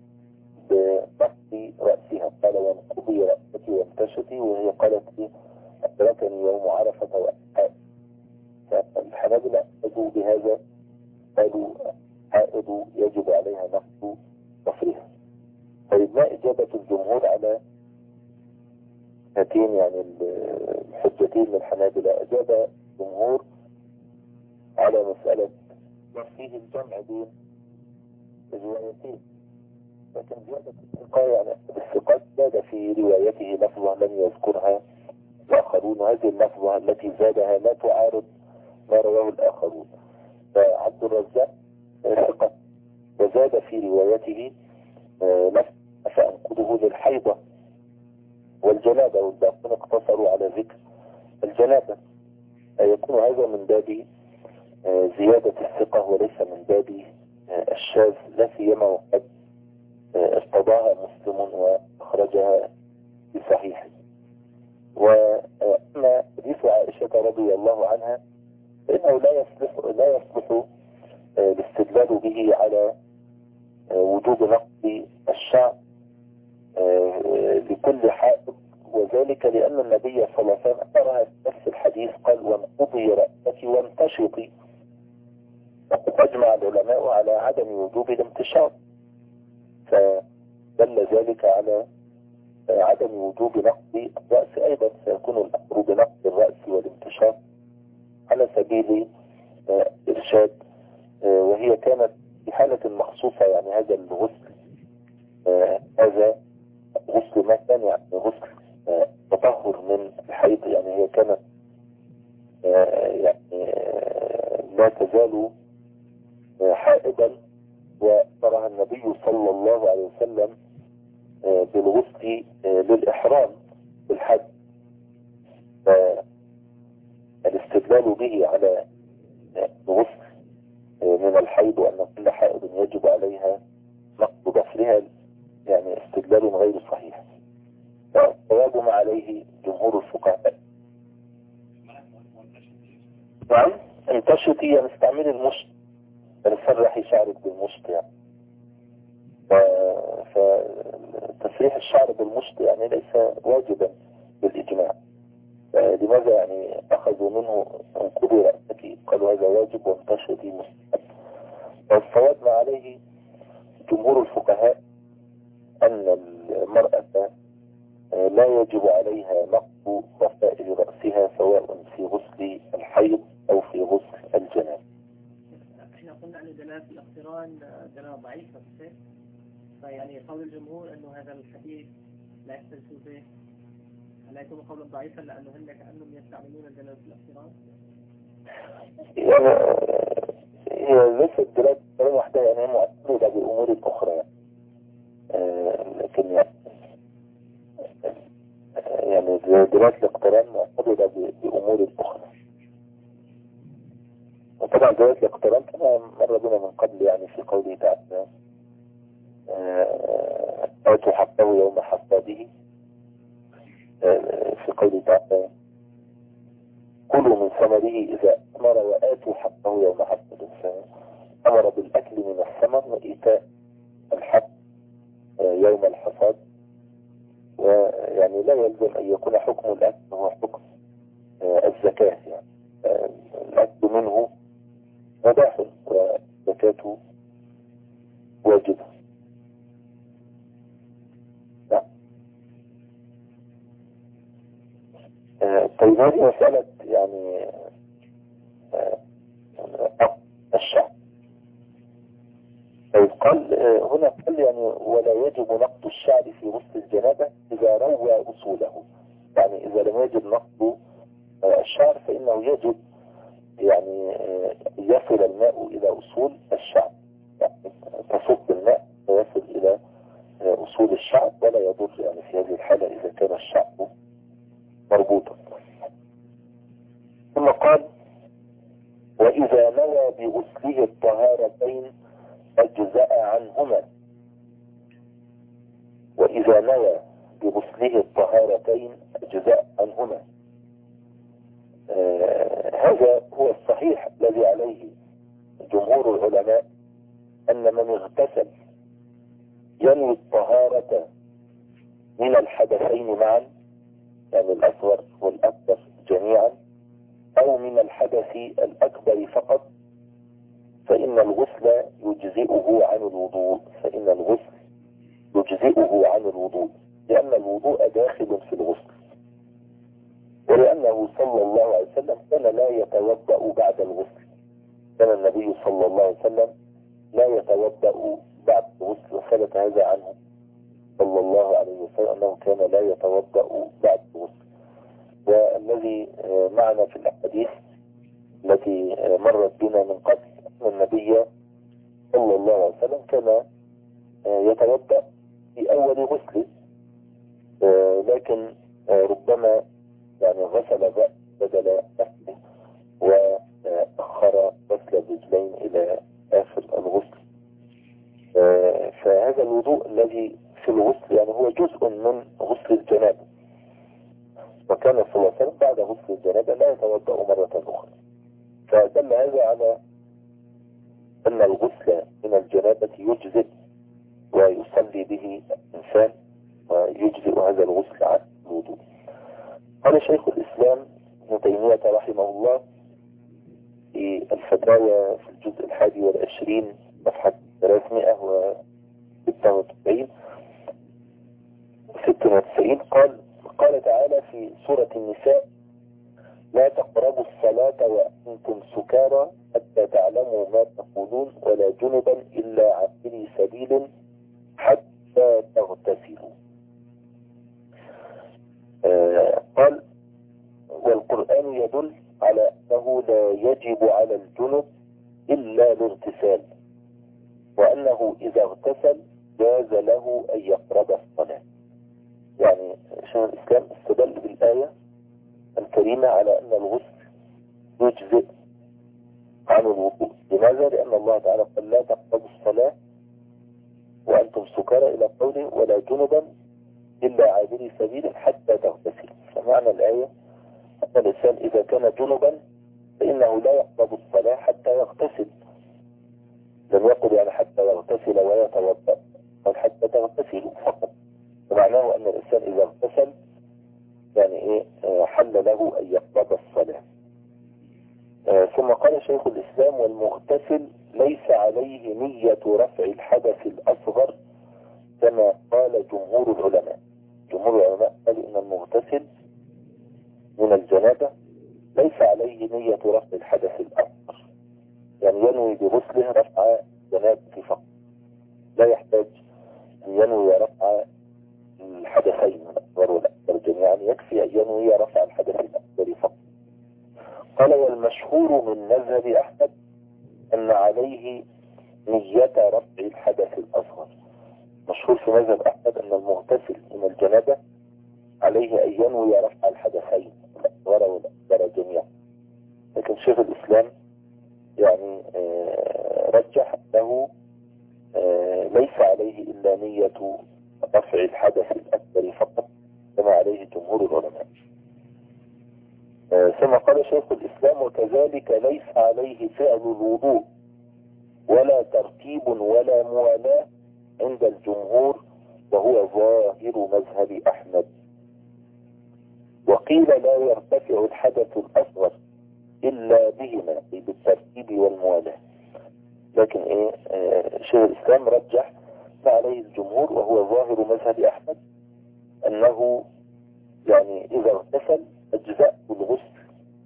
بنقض رأسها، قال وانقضي رأسك وانتشطي، وهي قالت أدركني يوم عرفة وأحد. فالحنابلة أخذوا بهذا، قالوا حائض يجب عليها نقض ظفرها. طيب ما إجابة الجمهور على هاتين يعني الحجتين للحنابلة؟ أجاب الجمهور على مسألة وفيه الجمع بين الروايتين، لكن زيادة الثقة يعني الثقات زاد في روايته لفظة لم يذكرها الآخرون، وهذه اللفظة التي زادها لا تعارض ما رواه الآخرون. فعبد الرزاق ثقة وزاد في روايته لفظ فأنقذه للحيضة والجنابة، والباقون اقتصروا على ذكر الجنابة. يكون هذا من باب زيادة الثقة وليس من باب الشاذ، لا سيما وقد ارتضاها مسلم وأخرجها في صحيحه. وأما حديث عائشة رضي الله عنها فإنه لا يصلح لا يصلح الاستدلال به على وجوب نقض الشعر لكل حائض، وذلك لأن النبي صلى الله عليه وسلم أمرها في نفس الحديث قال وانقضي رأسك وانتشطي. وقد أجمع العلماء على عدم وجوب الانتشاط، فدل ذلك على عدم وجوب نقض الرأس أيضا، فيكون الأمر بنقض الرأس والانتشاط على سبيل إرشاد، وهي كانت في حالة مخصوصة. يعني هذا الغسل هذا غسل ما كان يعني غسل تطهر من الحيض، يعني هي كانت يعني لا تزال حائضا، وأمرها النبي صلى الله عليه وسلم بالغسل للإحرام بالحج. فالاستدلال به على الغسل من الحيض وأن كل حائض يجب عليها نقض ظفرها يعني استدلال غير صحيح، فالصواب ما عليه جمهور الفقهاء. نعم انتشطي يعني استعملي المشط، يعني سرحي شعرك بالمشط يعني. فتسريح الشعر بالمشط يعني ليس واجبا بالإجماع. لماذا يعني أخذوا منه انقضي رأسك قالوا هذا واجب وانتشطي مستحب؟ والصواب ما عليه جمهور الفقهاء أن المرأة لا يجب عليها نقض ضفائر رأسها سواء في غسل الحيض أو في غسل الجنابة. احنا قلنا أن دلالة الاقتران دلالة ضعيفة، فيعني قول الجمهور أنه هذا الحديث لا يحتج به، لا يكون قولا ضعيفا لأنه هن كأنهم يستعملون دلالة الاقتران. يعني هي ليست دلالة الاقتران وحدها، يعني هي معتمدة بأمور أخرى يعني. آه لكن يعني يعني دلالة الاقتران معتمدة بأمور أخرى. وطبعا دلالة الاقتران كما مر بنا من قبل يعني في قوله تعالى آتوا حقه يوم حصاده، في قوله تعالى كلوا من ثمره إذا أمر وآتوا حقه يوم حصاده، فأمر بالأكل من الثمر وإيتاء الحق يوم الحصاد. ويعني لا يلزم أن يكون حكم الأكل هو حكم الزكاة، يعني الأكل منه مباح وزكاته واجبة. طيب هذه مسألة يعني الشعر. طيب قال هنا قال يعني ولا يجب نقض الشعر في غسل الجنابة إذا روى أصوله، يعني إذا لم يجب نقض الشعر فإنه يجب يعني يصل الماء إلى أصول الشعر، يعني طول الشعر ولا يضر يعني في هذه الحالة إذا كان الشعر مربوطا. ثم قال وإذا نوى بغسله الطهارتين أجزأ عنهما. وإذا نوى بغسله الطهارتين أجزأ عنهما. آه هذا هو الصحيح الذي عليه جمهور العلماء، أن من اغتسل ينوي الطهارة من الحدثين معا، يعني الأصغر والأكبر جميعا، أو من الحدث الأكبر فقط، فإن الغسل يجزئه عن الوضوء فإن الغسل يجزئه عن الوضوء لأن الوضوء داخل في الغسل، ولأنه صلى الله عليه وسلم كان لا يتوضأ بعد الغسل. كان النبي صلى الله عليه وسلم لا يتوضأ بعد الغسل، وثبت هذا عنه صلى الله عليه وسلم أنه كان لا يتوضأ بعد الغسل. والذي معنا في الأحاديث التي مرت بنا من قبل أن النبي صلى الله عليه وسلم كان يتوضأ في أول غسله، لكن ربما يعني غسل بدل غسله وأخر غسل الرجلين إلى آخر الغسل. فهذا الوضوء الذي في الغسل يعني هو جزء من غسل الجنابة، وكان صلى الله عليه وسلم بعد غسل الجنابة لا يتوضأ مرة أخرى. فدل هذا على أن الغسل من الجنابة يجزئ ويصلي به الإنسان ويجزئ هذا الغسل عن الوضوء. قال شيخ الإسلام ابن تيمية رحمه الله في الفتاوى في الجزء الحادي والعشرين صفحة ثلاثمائة وستة وتسعين ستة وتسعين قال قال تعالى في سورة النساء لا تقربوا الصلاة وأنتم سكارى حتى تعلموا ما تقولون ولا جنبا إلا عابري سبيل حتى تغتسلوا. آه قال والقرآن يدل على أنه لا يجب على الجنب إلا الاغتسال، وأنه إذا اغتسل جاز له أن يقرب الصلاة. يعني شيخ الإسلام استدل بالآية الكريمة على أن الغسل يجزئ عن الوضوء. لماذا؟ لأن الله تعالى قال لا تقربوا الصلاة وأنتم سكارى إلى قوله ولا جنبا إلا عابري سبيل حتى تغتسلوا. فمعنى الآية أن الإنسان إذا كان جنبا فإنه لا يقرب الصلاة حتى يغتسل. لم يقل يعني حتى يغتسل ويتوضأ، بل حتى تغتسلوا فقط. ومعناه أن الإنسان إذا اغتسل يعني إيه حل له أن يقرب الصلاة. آه ثم قال شيخ الإسلام والمغتسل ليس عليه نية رفع الحدث الأصغر كما قال جمهور العلماء. جمهور العلماء قال إن المغتسل من الجنابة ليس عليه نية رفع الحدث الأصغر، يعني ينوي بغسله رفع جنابة فقط، لا يحتاج أن ينوي رفع الحدثين الأكبر والأكبر جميعا، يكفي أن ينوي رفع الحدث الأكبر فقط. قال والمشهور من مذهب أحمد أن عليه نية رفع الحدث الأصغر. مشهور في مذهب أحمد أن المغتسل من الجنابة عليه أن ينوي رفع الحدثين الأصغر والأكبر جميعا. لكن شيخ الإسلام يعني رجح أنه ليس عليه إلا نية رفع الحدث الأكبر فقط كما عليه جمهور العلماء. ثم قال شيخ الإسلام وكذلك ليس عليه فعل الوضوء ولا ترتيب ولا موالاة عند الجمهور، وهو ظاهر مذهب أحمد. وقيل لا يرتفع الحدث الأصغر إلا بهما بالترتيب والموالاة. لكن إيه آه شيخ الإسلام رجح ما عليه الجمهور وهو ظاهر مذهب أحمد أنه يعني إذا اغتسل أجزاء الغسل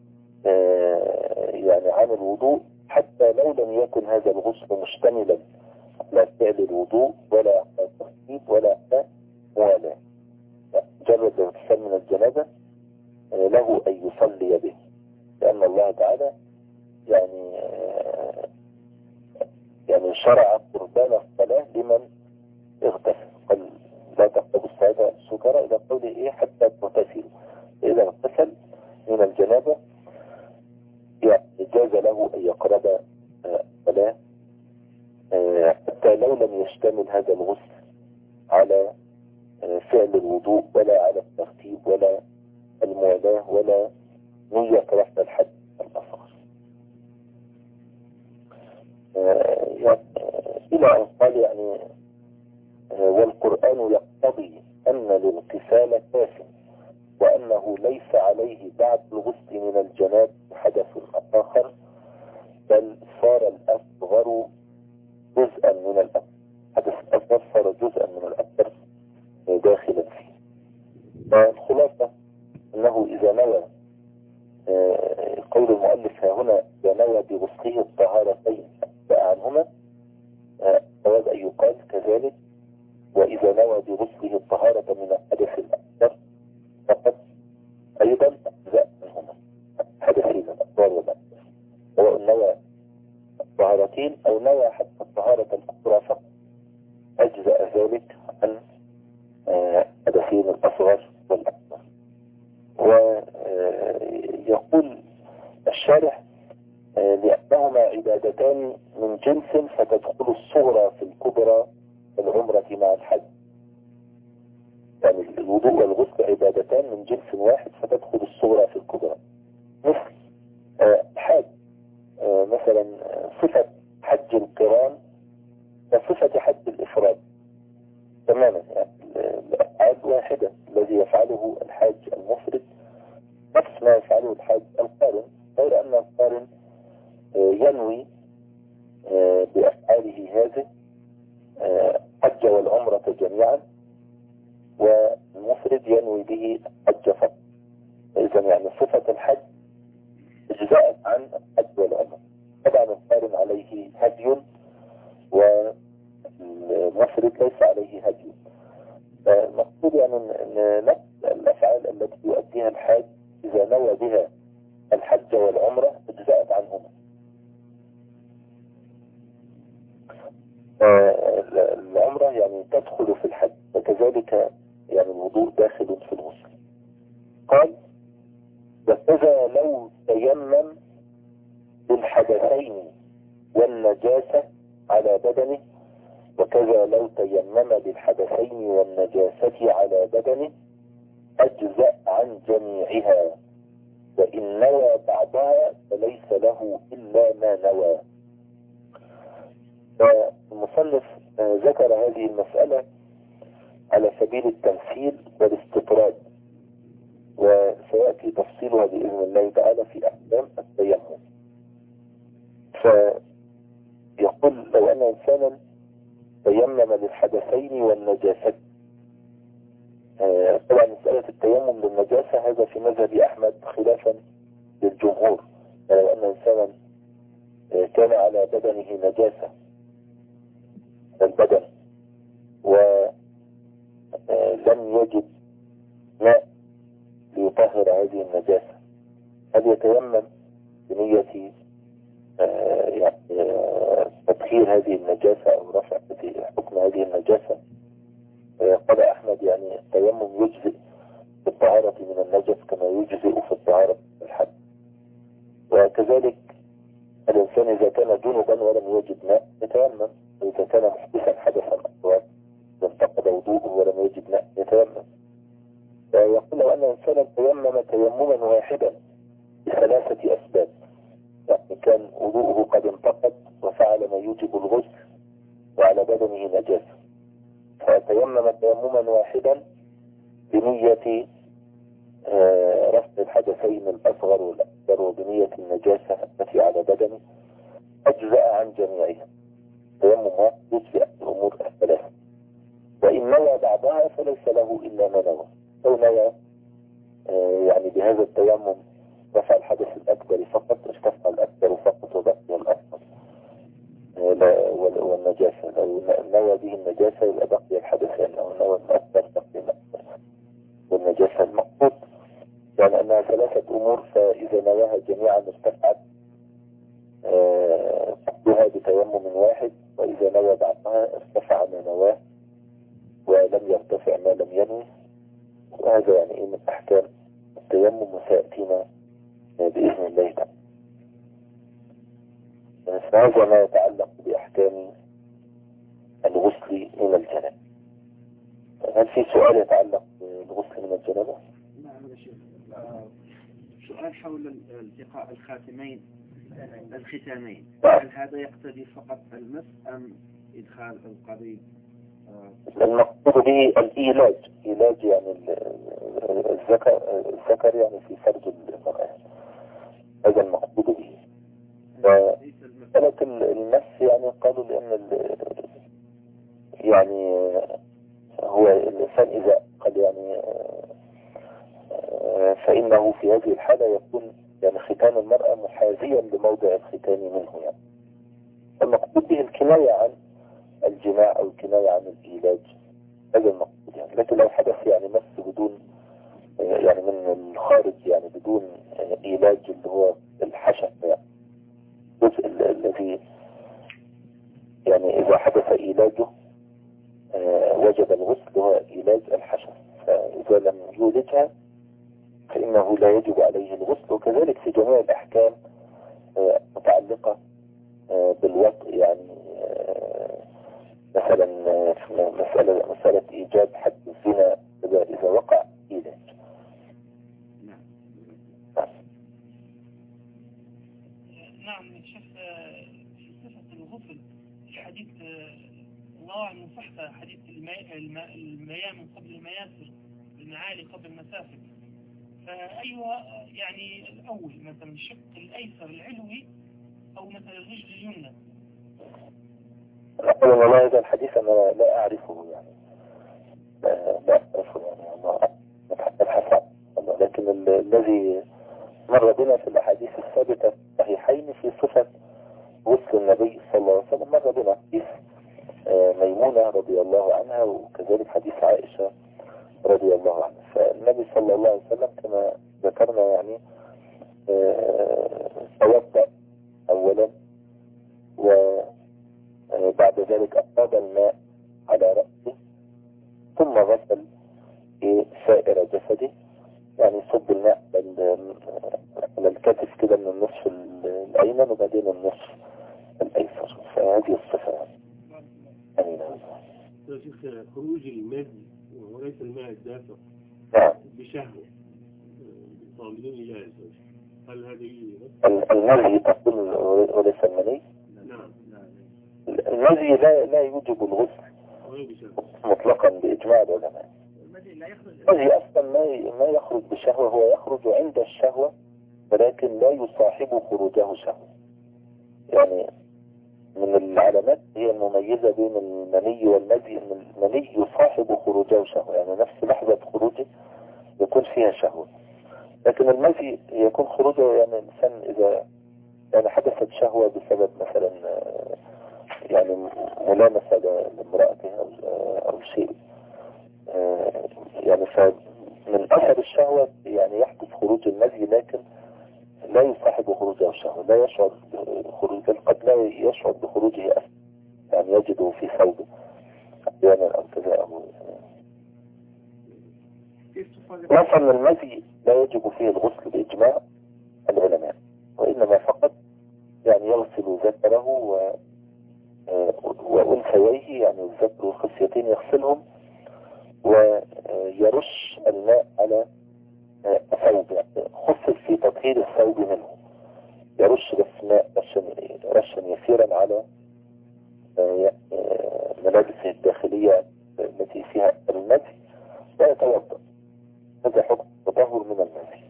آه يعني عن الوضوء، حتى لو لم يكن هذا الغسل مشتملا على فعل الوضوء ولا على ترتيب ولا على موالاة، مجرد الاغتسال من الجنابة آه له أن يصلي به، لأن الله تعالى يعني آه يعني شرع قربان الصلاة لمن اغتسل. قال أشار إلى قوله إيه حتى تغتسلوا. إذا اغتسل من الجنابة يعني جاز له أن يقرب الصلاة حتى لو لم يشتمل هذا الغسل على فعل الوضوء ولا على الترتيب ولا الموالاة ولا نية رفع الحد الأصغر. يعني إلى أن قال يعني والقرآن يقتضي أن الاغتسال كاف وأنه ليس عليه بعد الغسل من الجناب حدث آخر بل صار الأصغر جزءا من الأكبر. حدث الأصغر صار جزءا من الأكبر داخلا فيه. فالخلاصة أنه إذا نوى قول المؤلف ها هنا إذا نوى بغسله الطهارتين أجزأ عنهما فواد أن يقال كذلك وإذا نوى بغسله الطهارة من الحدث الأكبر فقط أيضا أجزاء منهما حدثين الأكبر والأكبر، سواء نوى الطهارتين أو نوى حتى الطهارة الكبرى فقط أجزاء ذلك عن حدثين الأصغر والأكبر. ويقول الشارح لأنهما عبادتان من جنس فتدخل الصغرى في الكبرى العمرة مع الحج. يعني الوضوء والغسل عبادتان من جنس واحد فتدخل الصغرى في الكبرى. مثل الحج مثلا صفة حج القران وصفة حج الإفراد تماما، يعني الأفعال واحدة. الذي يفعله الحاج المفرد نفس ما يفعله الحاج القارن، غير أن القارن ينوي بأفعاله هذه حج والعمرة جميعا والمفرد ينوي به الحج فقط. إذن يعني صفة الحج اجزاءت عن الحج والعمرة. طبعا القارن عليه هدي والمفرد ليس عليه هدي. المقصود يعني أن نفس الأفعال التي يؤديها الحاج إذا نوى بها الحج والعمرة اجزاءت عنهما. العمرة يعني تدخل في الحج وكذلك يعني الوضوء داخل في الغسل. قال وكذا لو تيمم بالحدثين والنجاسة على بدنه وكذا لو تيمم بالحدثين والنجاسة على بدنه أجزأ عن جميعها وإن نوى بعضها فليس له إلا ما نوى. فالمصنف ذكر هذه المسألة على سبيل التمثيل والاستطراد وسيأتي تفصيلها بإذن الله تعالى في أحكام التيمم. فيقول لو أن إنسانا تيمم للحدثين والنجاسة، طبعا مسألة التيمم للنجاسة هذا في مذهب أحمد خلافا للجمهور. لو أن إنسانا كان على بدنه نجاسة البدن ولم يجد ماء ليطهر هذه النجاسة، هل يتيمم بنية يعني تطهير هذه النجاسة أو رفع حكم هذه النجاسة؟ قال أحمد يعني التيمم يجزئ في الطهارة من النجس كما يجزئ في الطهارة من الحدث. وكذلك الإنسان إذا كان جنبا ولم يجد ماء يتيمم، وإذا كان محدثا حدثا أكبر انتقض وضوءه ولم يجد ماء يتيمم. ويقول لو أن إنسانا تيمم تيمما واحدا بثلاثة أسباب، يعني كان وضوءه قد انتقض وفعل ما يوجب الغسل وعلى بدنه نجاسة، فتيمم تيمما واحدا بنية رفع الحدثين الأصغر والأكبر وبنية النجاسة التي على بدنه أجزاء عن جميعها. تيمم واحد يجزئ الأمور الثلاثة. وإن نوى بعضها فليس له إلا ما نوى. لو نوى يعني بهذا التيمم رفع الحدث الأكبر فقط ارتفع الأكبر فقط وبقي الأصغر والنجاسة، لو نوى به النجاسة يبقى بقي الحدثين، لو نوى الأكبر بقي الأكبر والنجاسة. المقصود يعني أنها ثلاثة أمور، فإذا نواها جميعا ارتفعت فقدها بتيمم واحد، وإذا نوى بعضها ارتفع ما نواه ولم يرتفع ما لم ينوي، وهذا يعني إيه من أحكام التيمم، وسيأتينا بإذن الله تعالى. فهذا ما يتعلق بأحكام الغسل من الجنابة. هل في سؤال يتعلق بالغسل من الجنابة؟ نعم يا شيخ. سؤال حول التقاء الخاتمين الختامين، هل هذا يقتضي فقط المس أم إدخال القريب؟ المقصود به الإيلاج، إيلاج يعني الذكر الذكر يعني في فرج المرأة، هذا المقصود به. ولكن المس يعني قالوا لأن يعني هو الإنسان إذا قد يعني فإنه في هذه الحالة يكون يعني ختان المرأة محاذيا لموضع الختان منه، يعني المقصود به الكناية عن الجماع أو الكناية عن الإيلاج، هذا المقصود يعني. لكن لو حدث يعني مس بدون يعني من الخارج، يعني بدون إيلاج اللي هو الحشف، يعني الجزء الذي يعني إذا حدث إيلاجه وجب الغسل هو إيلاج الحشف، فإذا لم يولجها فإنه لا يجب عليه الغسل. وكذلك في جميع الأحكام متعلقة بالوطء، يعني مثلا مسألة مسألة إيجاب حد الزنا إذا إذا وقع إيلاج. نعم شيخ، في صفة الغسل في حديث الله عنه صحة حديث المياه من قبل المياسر، المعالي قبل المسافر، فأيها يعني الأول مثلا الشق الأيسر العلوي أو مثلا الرجل اليمنى؟ أقول والله هذا الحديث أنا لا أعرفه، يعني لا أعرفه يعني الله أبحث عنه، لكن الذي مر بنا في الأحاديث الثابتة في الصحيحين في صفة غسل النبي صلى الله عليه وسلم، مر بنا حديث ميمونة رضي الله عنها، وكذلك حديث عائشة رضي الله عنها. فالنبي صلى الله عليه وسلم كما ذكرنا يعني توضأ أولا، وبعد ذلك أفاض الماء على رأسه، ثم غسل سائر جسده، يعني صب الماء على الكتف كده من النصف الأيمن وبعدين النصف الأيسر. فهذه الصفة أمينة. يا شيخ، خروج المذي وليس الماء الدافئ نعم بشهوة بدون إيلاج، هل هذه المذي تقول وليس المني؟ نعم. المذي لا لا يوجب الغسل مطلقا بإجماع العلماء. المذي أصلا ما ما يخرج بشهوة، هو يخرج عند الشهوة ولكن لا يصاحب خروجه شهوة. يعني من العلامات هي المميزة بين المني والمذي ان المني يصاحب خروجه شهوة، يعني نفس لحظة خروجه يكون فيها شهوة، لكن المذي يكون خروجه يعني الإنسان إذا يعني حدثت شهوة بسبب مثلا يعني ملامسة لامرأته أو أو شيء، يعني فمن أثر الشهوة يعني يحدث خروج المذي، لكن لا يصاحب خروجه الشهوة، لا يشعر بخروجه، قد لا يشعر بخروجه أصلا، يعني يجده في ثوبه أحيانا أو كذا أو مثلا. المذي لا يجب فيه الغسل بإجماع العلماء، وإنما فقط يعني يغسل ذكره و وأنثييه، يعني الذكر والخصيتين يغسلهم ويرش الماء على الثوب، يعني خصص في تطهير الثوب منه، يرش بس ماء رشا رشا يسيرا على ملابسه الداخلية التي فيها المذي ويتوضأ. هذا حكم تطهر من المذي.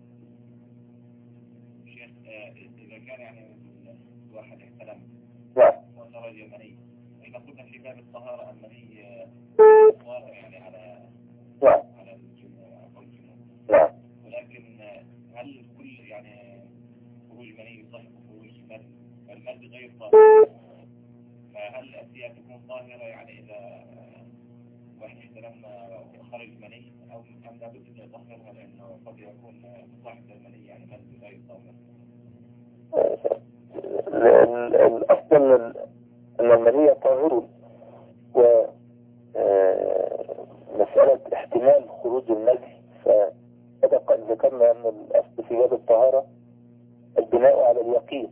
شيخ، إذا كان يعني واحد احتلم نعم وخرج مني، إذا قلنا في باب الطهارة المني واضح يعني على نعم على الجنوب، نعم، ولكن هل كل يعني خروج مني يصاحب خروج المذي والمذي غير طاهر، فهل الأشياء تكون طاهرة يعني إذا واحد احتلم وخرج مني، أو أم لابد أن يطهرها لأنه قد يكون مصاحب المني يعني مذي غير طاهر؟ الأصل أن المني طاهر، ومسألة احتمال خروج خروج المزي، فسبق أن ذكرنا أن الأصل في باب الطهارة البناء على اليقين،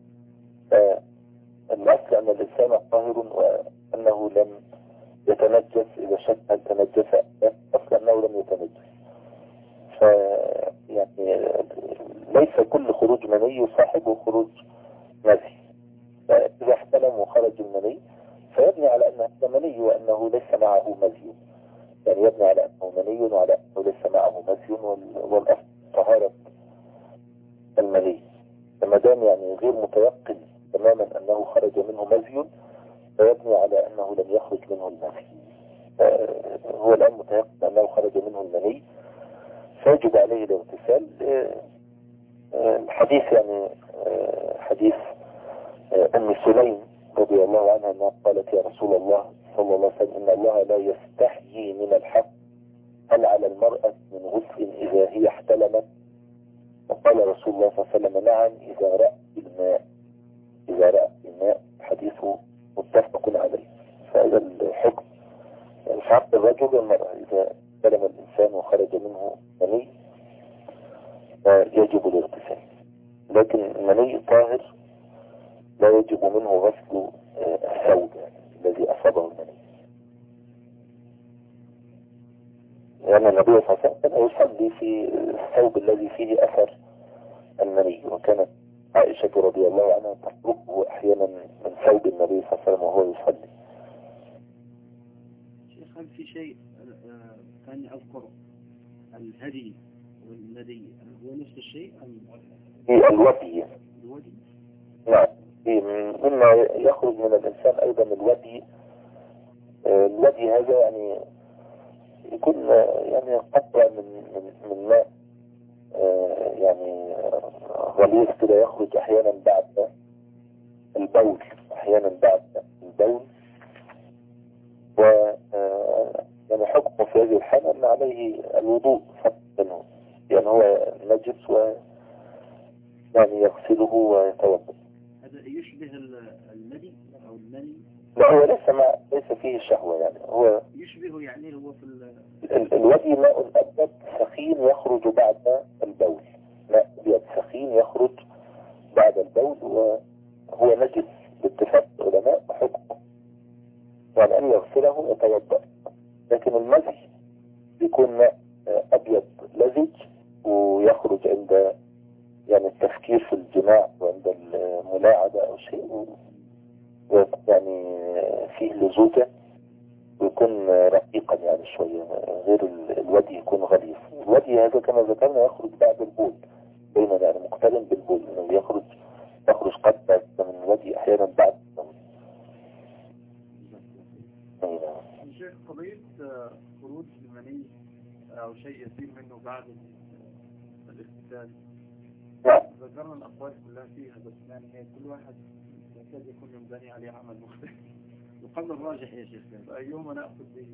فالأصل أن الإنسان طاهر وأنه لم يتنجس، إذا شك هل تنجس أصلا أنه لم يتنجس. ف يعني ليس كل خروج مني يصاحبه خروج مزي، فإذا احتلم وخرج المني فيبني على أنه مني وأنه ليس معه مزي، يعني يبني على أنه مني وعلى أنه ليس معه مزي، والأصل طهارة المني. فما دام يعني غير متيقن تماما أنه خرج منه مزي فيبني على أنه لم يخرج منه المزي. هو الآن متيقن أنه خرج منه المني فيجب عليه الاغتسال. الحديث يعني حديث أم سليم رضي الله عنها أنها قالت يا رسول الله صلى الله عليه وسلم إن الله لا يستحيي من الحق، هل على المرأة من غسل إذا هي احتلمت؟ وقال رسول الله صلى الله عليه وسلم نعم إذا رأت الماء، إذا رأت الماء. حديثه متفق عليه. فهذا الحكم يعني في حق الرجل والمرأة، إذا احتلم الإنسان وخرج منه مني يجب الاغتسال، لكن المني طاهر لا يجب منه غسل الثوب الذي أصابه المني. يعني النبي صلى الله عليه وسلم كان يصلي في الثوب الذي فيه أثر المني، وكانت عائشة رضي الله عنها تطلبه أحيانا من ثوب النبي صلى الله عليه وسلم وهو يصلي. شيخ هل في شيء كان أذكر الهدي والندي هو نفس الشيء أم في الودي؟ الودي نعم، مما يخرج من الإنسان أيضا الودي. الودي هذا يعني يكون يعني قطرة من من من ماء يعني غليظ كده، يخرج أحيانا بعد البول، أحيانا بعد البول. و يعني حكمه في هذه الحالة أن عليه الوضوء فقط منه، يعني هو نجس و يعني يغسله ويتوضأ. هذا يشبه المدي أو المني؟ لا، هو ليس ما ليس فيه الشهوة، يعني هو يشبه يعني هو في ال... الودي ماء أبيض سخين يخرج بعد البول، ماء أبيض سخين يخرج بعد البول، وهو نجس باتفاق العلماء وحكمه يعني أن يغسله ويتوضأ. لكن المزي بيكون ماء أبيض لزج ويخرج عند يعني التفكير في الجماع وعند الملاعبة أو شيء، يعني فيه لزوجة ويكون رقيقا يعني شوية، غير الودي يكون غليظ. الودي هذا كما ذكرنا يخرج بعد البول، بينما يعني مقترن بالبول، انه يخرج يخرج قد من الودي احيانا بعد البول. شيخ قضية خروج المني او شيء يسير منه بعد الاغتسال، ذكرنا الاقوال كلها فيها، بس يعني كل واحد يكاد يكون ينبني عليه عمل مختلف. وقبل الراجح يا شيخ أيهما نأخذ به؟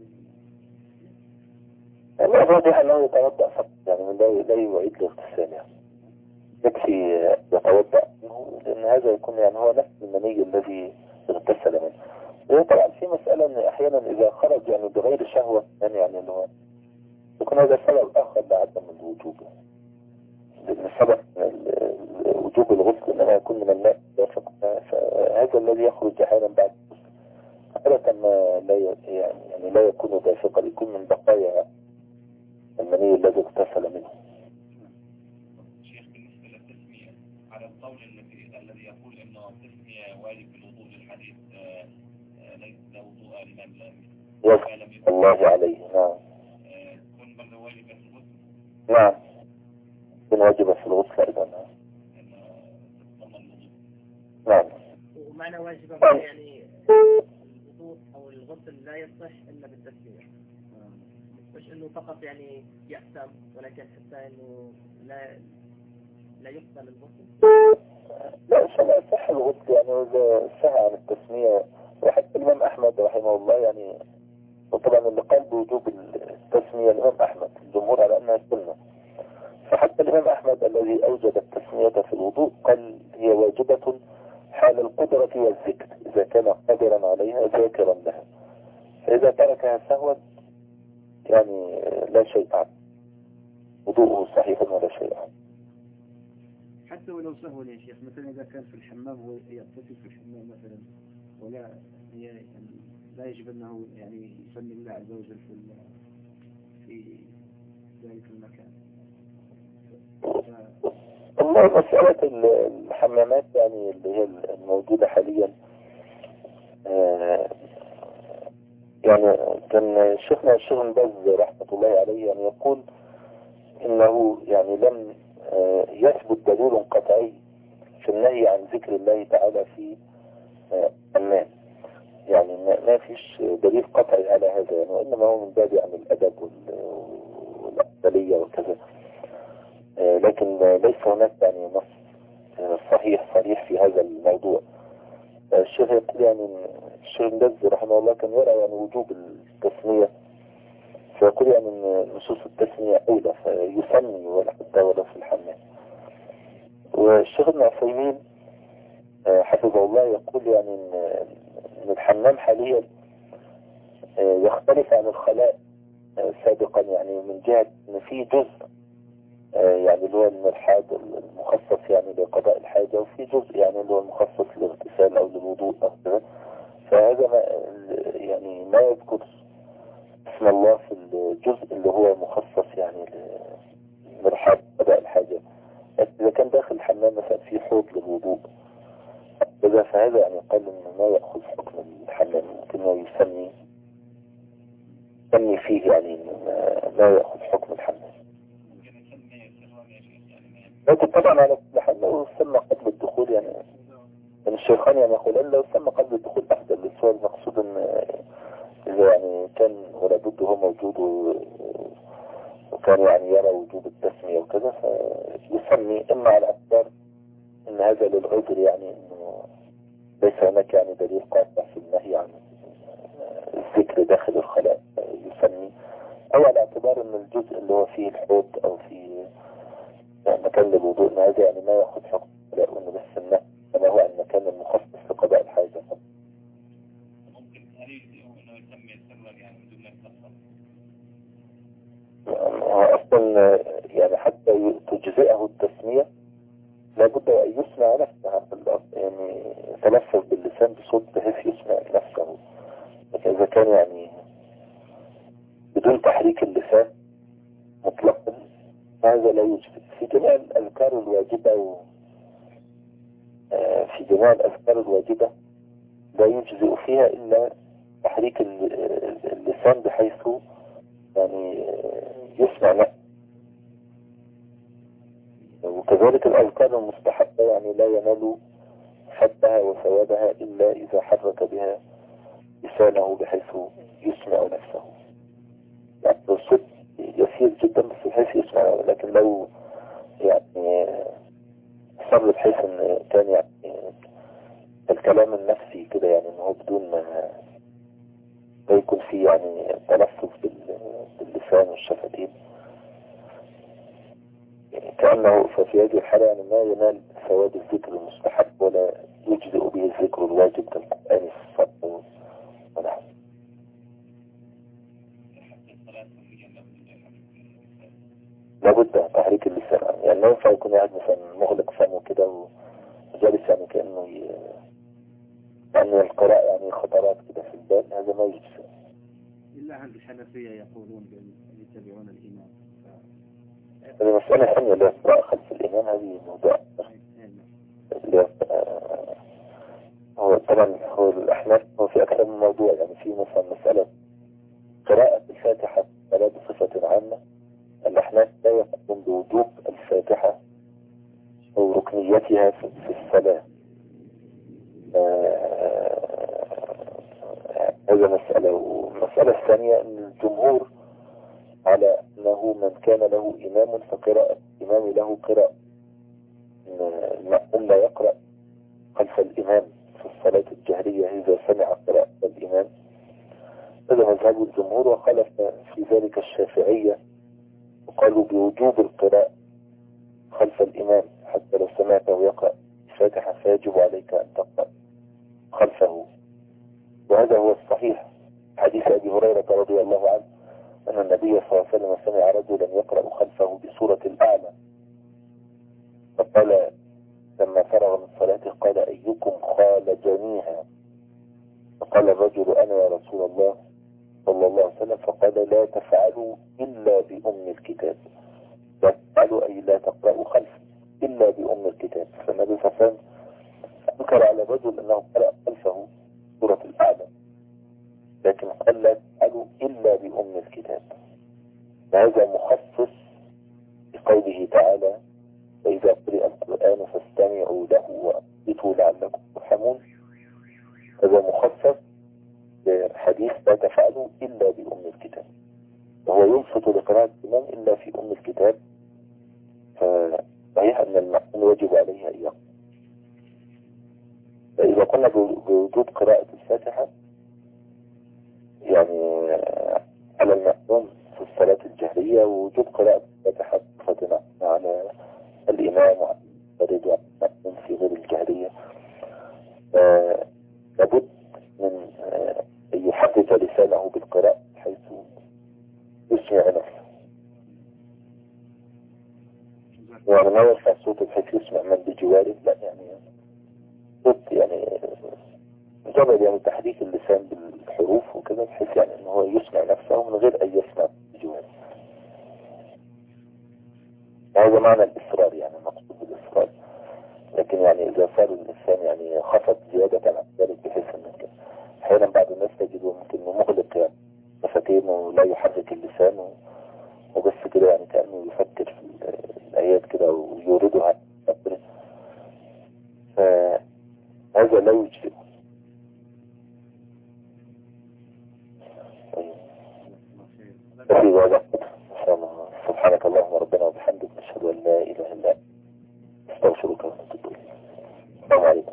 الراجح أنه يتوضأ فقط، يعني لا لا يعيد الاغتسال، يعني يكفي يتوضأ منه، لأن هذا يكون يعني هو نفس المني الذي اغتسل منه. وطبعا في مسألة أن أحيانا إذا خرج يعني بغير شهوة يعني يعني اللي هو يكون هذا سبب آخر لعدم الوجوب، لأن سبب وجوب الغسل إنما يكون من الماء دافق، فهذا الذي يخرج أحيانا بعد عادة ما لا يعني, يعني لا يكون دافقا، يكون من بقايا المني الذي اغتسل منه. شيخ بالنسبة للتسمية على القول الذي الذي يقول انه التسمية واجب بالوضوء للحديث ليس لا وضوء لمن لم يكن الله عليه. نعم، تكون برضه واجبة في الغسل. نعم تكون واجبة في الغسل أيضا. نعم، ومعنى واجبة يعني الوضوء او الغسل لا يصح الا بالتسمية، مش انه فقط يعني يأثم، ولكن حتى انه لا لا يقبل الغسل. لا، إن شاء الله يصح الغسل يعني إذا سهى عن التسمية. وحتى الإمام أحمد رحمه الله يعني، وطبعا اللي قال بوجوب التسمية الإمام أحمد، الجمهور على أنها سنة. فحتى الإمام أحمد الذي أوجد التسمية في الوضوء قال هي واجبة حال القدرة والذكر، إذا كان قادرا عليها ذاكرا لها. فإذا تركها سهوا يعني لا شيء عنه، وضوءه صحيح ولا شيء عنه. حتى ولو سهل يا شيخ، مثلا إذا كان في الحمام هو يغتسل في الحمام مثلا، ولا يعني لا يجب أنه يعني يسمي الله عز وجل في في ذلك المكان. والله مسألة الحمامات يعني اللي هي الموجودة حاليا، آه يعني كان شيخنا الشيخ باز رحمة الله عليه يعني يقول إنه يعني لم آه يثبت دليل قطعي في النهي عن ذكر الله تعالى في الحمام، يعني ما فيش دليل قطعي على هذا يعني، وإنما هو من باب يعني الأدب والأفضلية وكذا، آه لكن ليس هناك يعني نص آه صحيح صريح في هذا الموضوع. آه الشيخ يقول يعني الشيخ باز رحمه الله كان يرى يعني وجوب التسمية، فيقول يعني ان نصوص التسمية أولى فيسمي ولا حتى ولا في الحمام. والشيخ ابن عثيمين حفظه الله يقول يعني ان الحمام حاليا يختلف عن الخلاء سابقا، يعني من جهة ان في جزء يعني اللي هو المرحاض المخصص يعني لقضاء الحاجة، وفي جزء يعني اللي هو المخصص للاغتسال او للوضوء او كذا، فهذا ما يعني ما يذكر اسم الله في الجزء اللي هو مخصص يعني لمرحاض قضاء الحاجة. إذا كان داخل الحمام مثلا في حوض للوضوء إذا فهذا يعني قال إنه ما يأخذ حكم الحمام، ممكن يسمي يسمي فيه يعني ما يأخذ حكم الحمام. لكن طبعا على كل حال لو سمى قبل الدخول يعني من الشيخان يعني يقول لو سمى قبل الدخول أفضل للسؤال، المقصود إن إذا يعني كان ولا بد هو موجود وكان يعني يرى وجوب التسمية وكذا فيسمي، إما على اعتبار إن هذا للعذر يعني إنه ليس هناك يعني دليل قاطع في النهي عن الذكر داخل الخلاء يسمي، أو على اعتبار إن الجزء اللي هو فيه الحوض أو في يعني مكان للوضوء إن هذا يعني ما يأخذ حكم الخلاء، وإنه بس النهي كما هو المكان المخصص لقضاء الحاجة. ممكن هل إنه يسمي السر يعني بدون ما هو أصلا يعني حتى تجزئه التسمية لابد أن يسمع نفسه يعني تلفظ باللسان بصوت بحيث يسمع نفسه، لكن إذا كان يعني بدون تحريك اللسان مطلقا هذا لا يوجد. في جميع الأذكار الواجبة و في جميع الأذكار الواجبة لا يجزئ فيها إلا تحريك اللسان بحيث يعني يسمع نفسه، وكذلك الأذكار المستحبة يعني لا ينال حدها وثوابها إلا إذا حرك بها لسانه بحيث يسمع نفسه، يعني الصوت يسير جدا بس بحيث يسمع، لكن لو يعني صار بحيث ان كان يعني الكلام النفسي كده يعني انه بدون ما يكون فيه يعني تلفظ باللسان والشفتين كأنه ففي هذه الحالة يعني ما ينال ثواب الذكر المستحب ولا يجزئ به الذكر الواجب كالقرآن في الصلاة ونحن. لابد تحريك اللسان، يعني ما ينفع يكون قاعد مثلا مغلق فمه كده وجالس يعني كأنه ي... يعني القراءة يعني خطرات كده في البال، هذا ما يجزئ. إلا عند الحنفية يقولون يتبعون الإمام. هذه مسألة ثانية لا يقرأ خلف الإمام، هذه موضوع هو طبعا هو الأحناف هو في أكثر من موضوع، يعني في مثلا مسألة قراءة الفاتحة ولا بصفة عامة، الأحناف لا يقوم بوجوب الفاتحة أو ركنيتها في الصلاة. هذا مسألة. والمسألة الثانية أن الجمهور على أنه من كان له إمام فقراءة الإمام له قراءة، المأموم لا يقرأ خلف الإمام في الصلاة الجهرية إذا سمع قراءة الإمام. هذا مذهب الجمهور، وخالف في ذلك الشافعية وقالوا بوجوب القراءة خلف الإمام حتى لو سمعته يقرأ الفاتحة فيجب عليك أن تقرأ خلفه، وهذا هو الصحيح. حديث أبي هريرة رضي الله عنه أن النبي صلى الله عليه وسلم سمع رجلا يقرأ خلفه بسورة الأعلى، فقال لما فرغ من صلاته قال أيكم خالجنيها؟ فقال الرجل أنا يا رسول الله صلى الله عليه وسلم. فقال لا تفعلوا إلا بأم الكتاب، لا تفعلوا أي لا تقرأوا خلفه إلا بأم الكتاب. فالنبي صلى الله عليه وسلم ذكر على الرجل أنه قرأ خلفه سورة الأعلى، لكن قال لا تفعلوا إلا بأم الكتاب. وهذا مخصص بقوله تعالى وإذا قرئ القرآن فاستمعوا له وأنصتوا لعلكم ترحمون. هذا مخصص بحديث لا تفعلوا إلا بأم الكتاب، وهو ينصت لقراءة الإمام إلا في أم الكتاب، فصحيح أن المأموم يجب عليه أن يقرأ. فإذا قلنا بوجوب قراءة الفاتحة يعني على المأموم في الصلاة الجهرية، ووجوب قراءة الفاتحة بصفتنا على الإمام وعلى المفرد وعلى المأموم في غير الجهرية. لابد من أن يحدث لسانه بالقراءة حيث يسمع نفسه، يعني ما يرفع صوته بحيث يسمع من بجواره، لا يعني صوت يعني مجرد يعني تحريك اللسان بالحروف وكذا بحيث يعني انه هو يسمع نفسه من غير ان يسمع بجواره. هذا معنى الإصرار، يعني المقصود بالإصرار. لكن يعني إذا صار الإنسان يعني خفض زيادة عن ذلك بحيث أنك أحيانا بعض الناس تجده ممكن مغلق يعني مفاتينه ولا يحرك اللسان وبس كده، يعني كأنه يفكر في الآيات كده ويوردها، فهذا لا يجزئ. في ذلك سبحانك اللهم ربنا وبحمدك نشهد أن لا إله إلا أنت نستغفرك ونتوب إليك. السلام عليكم.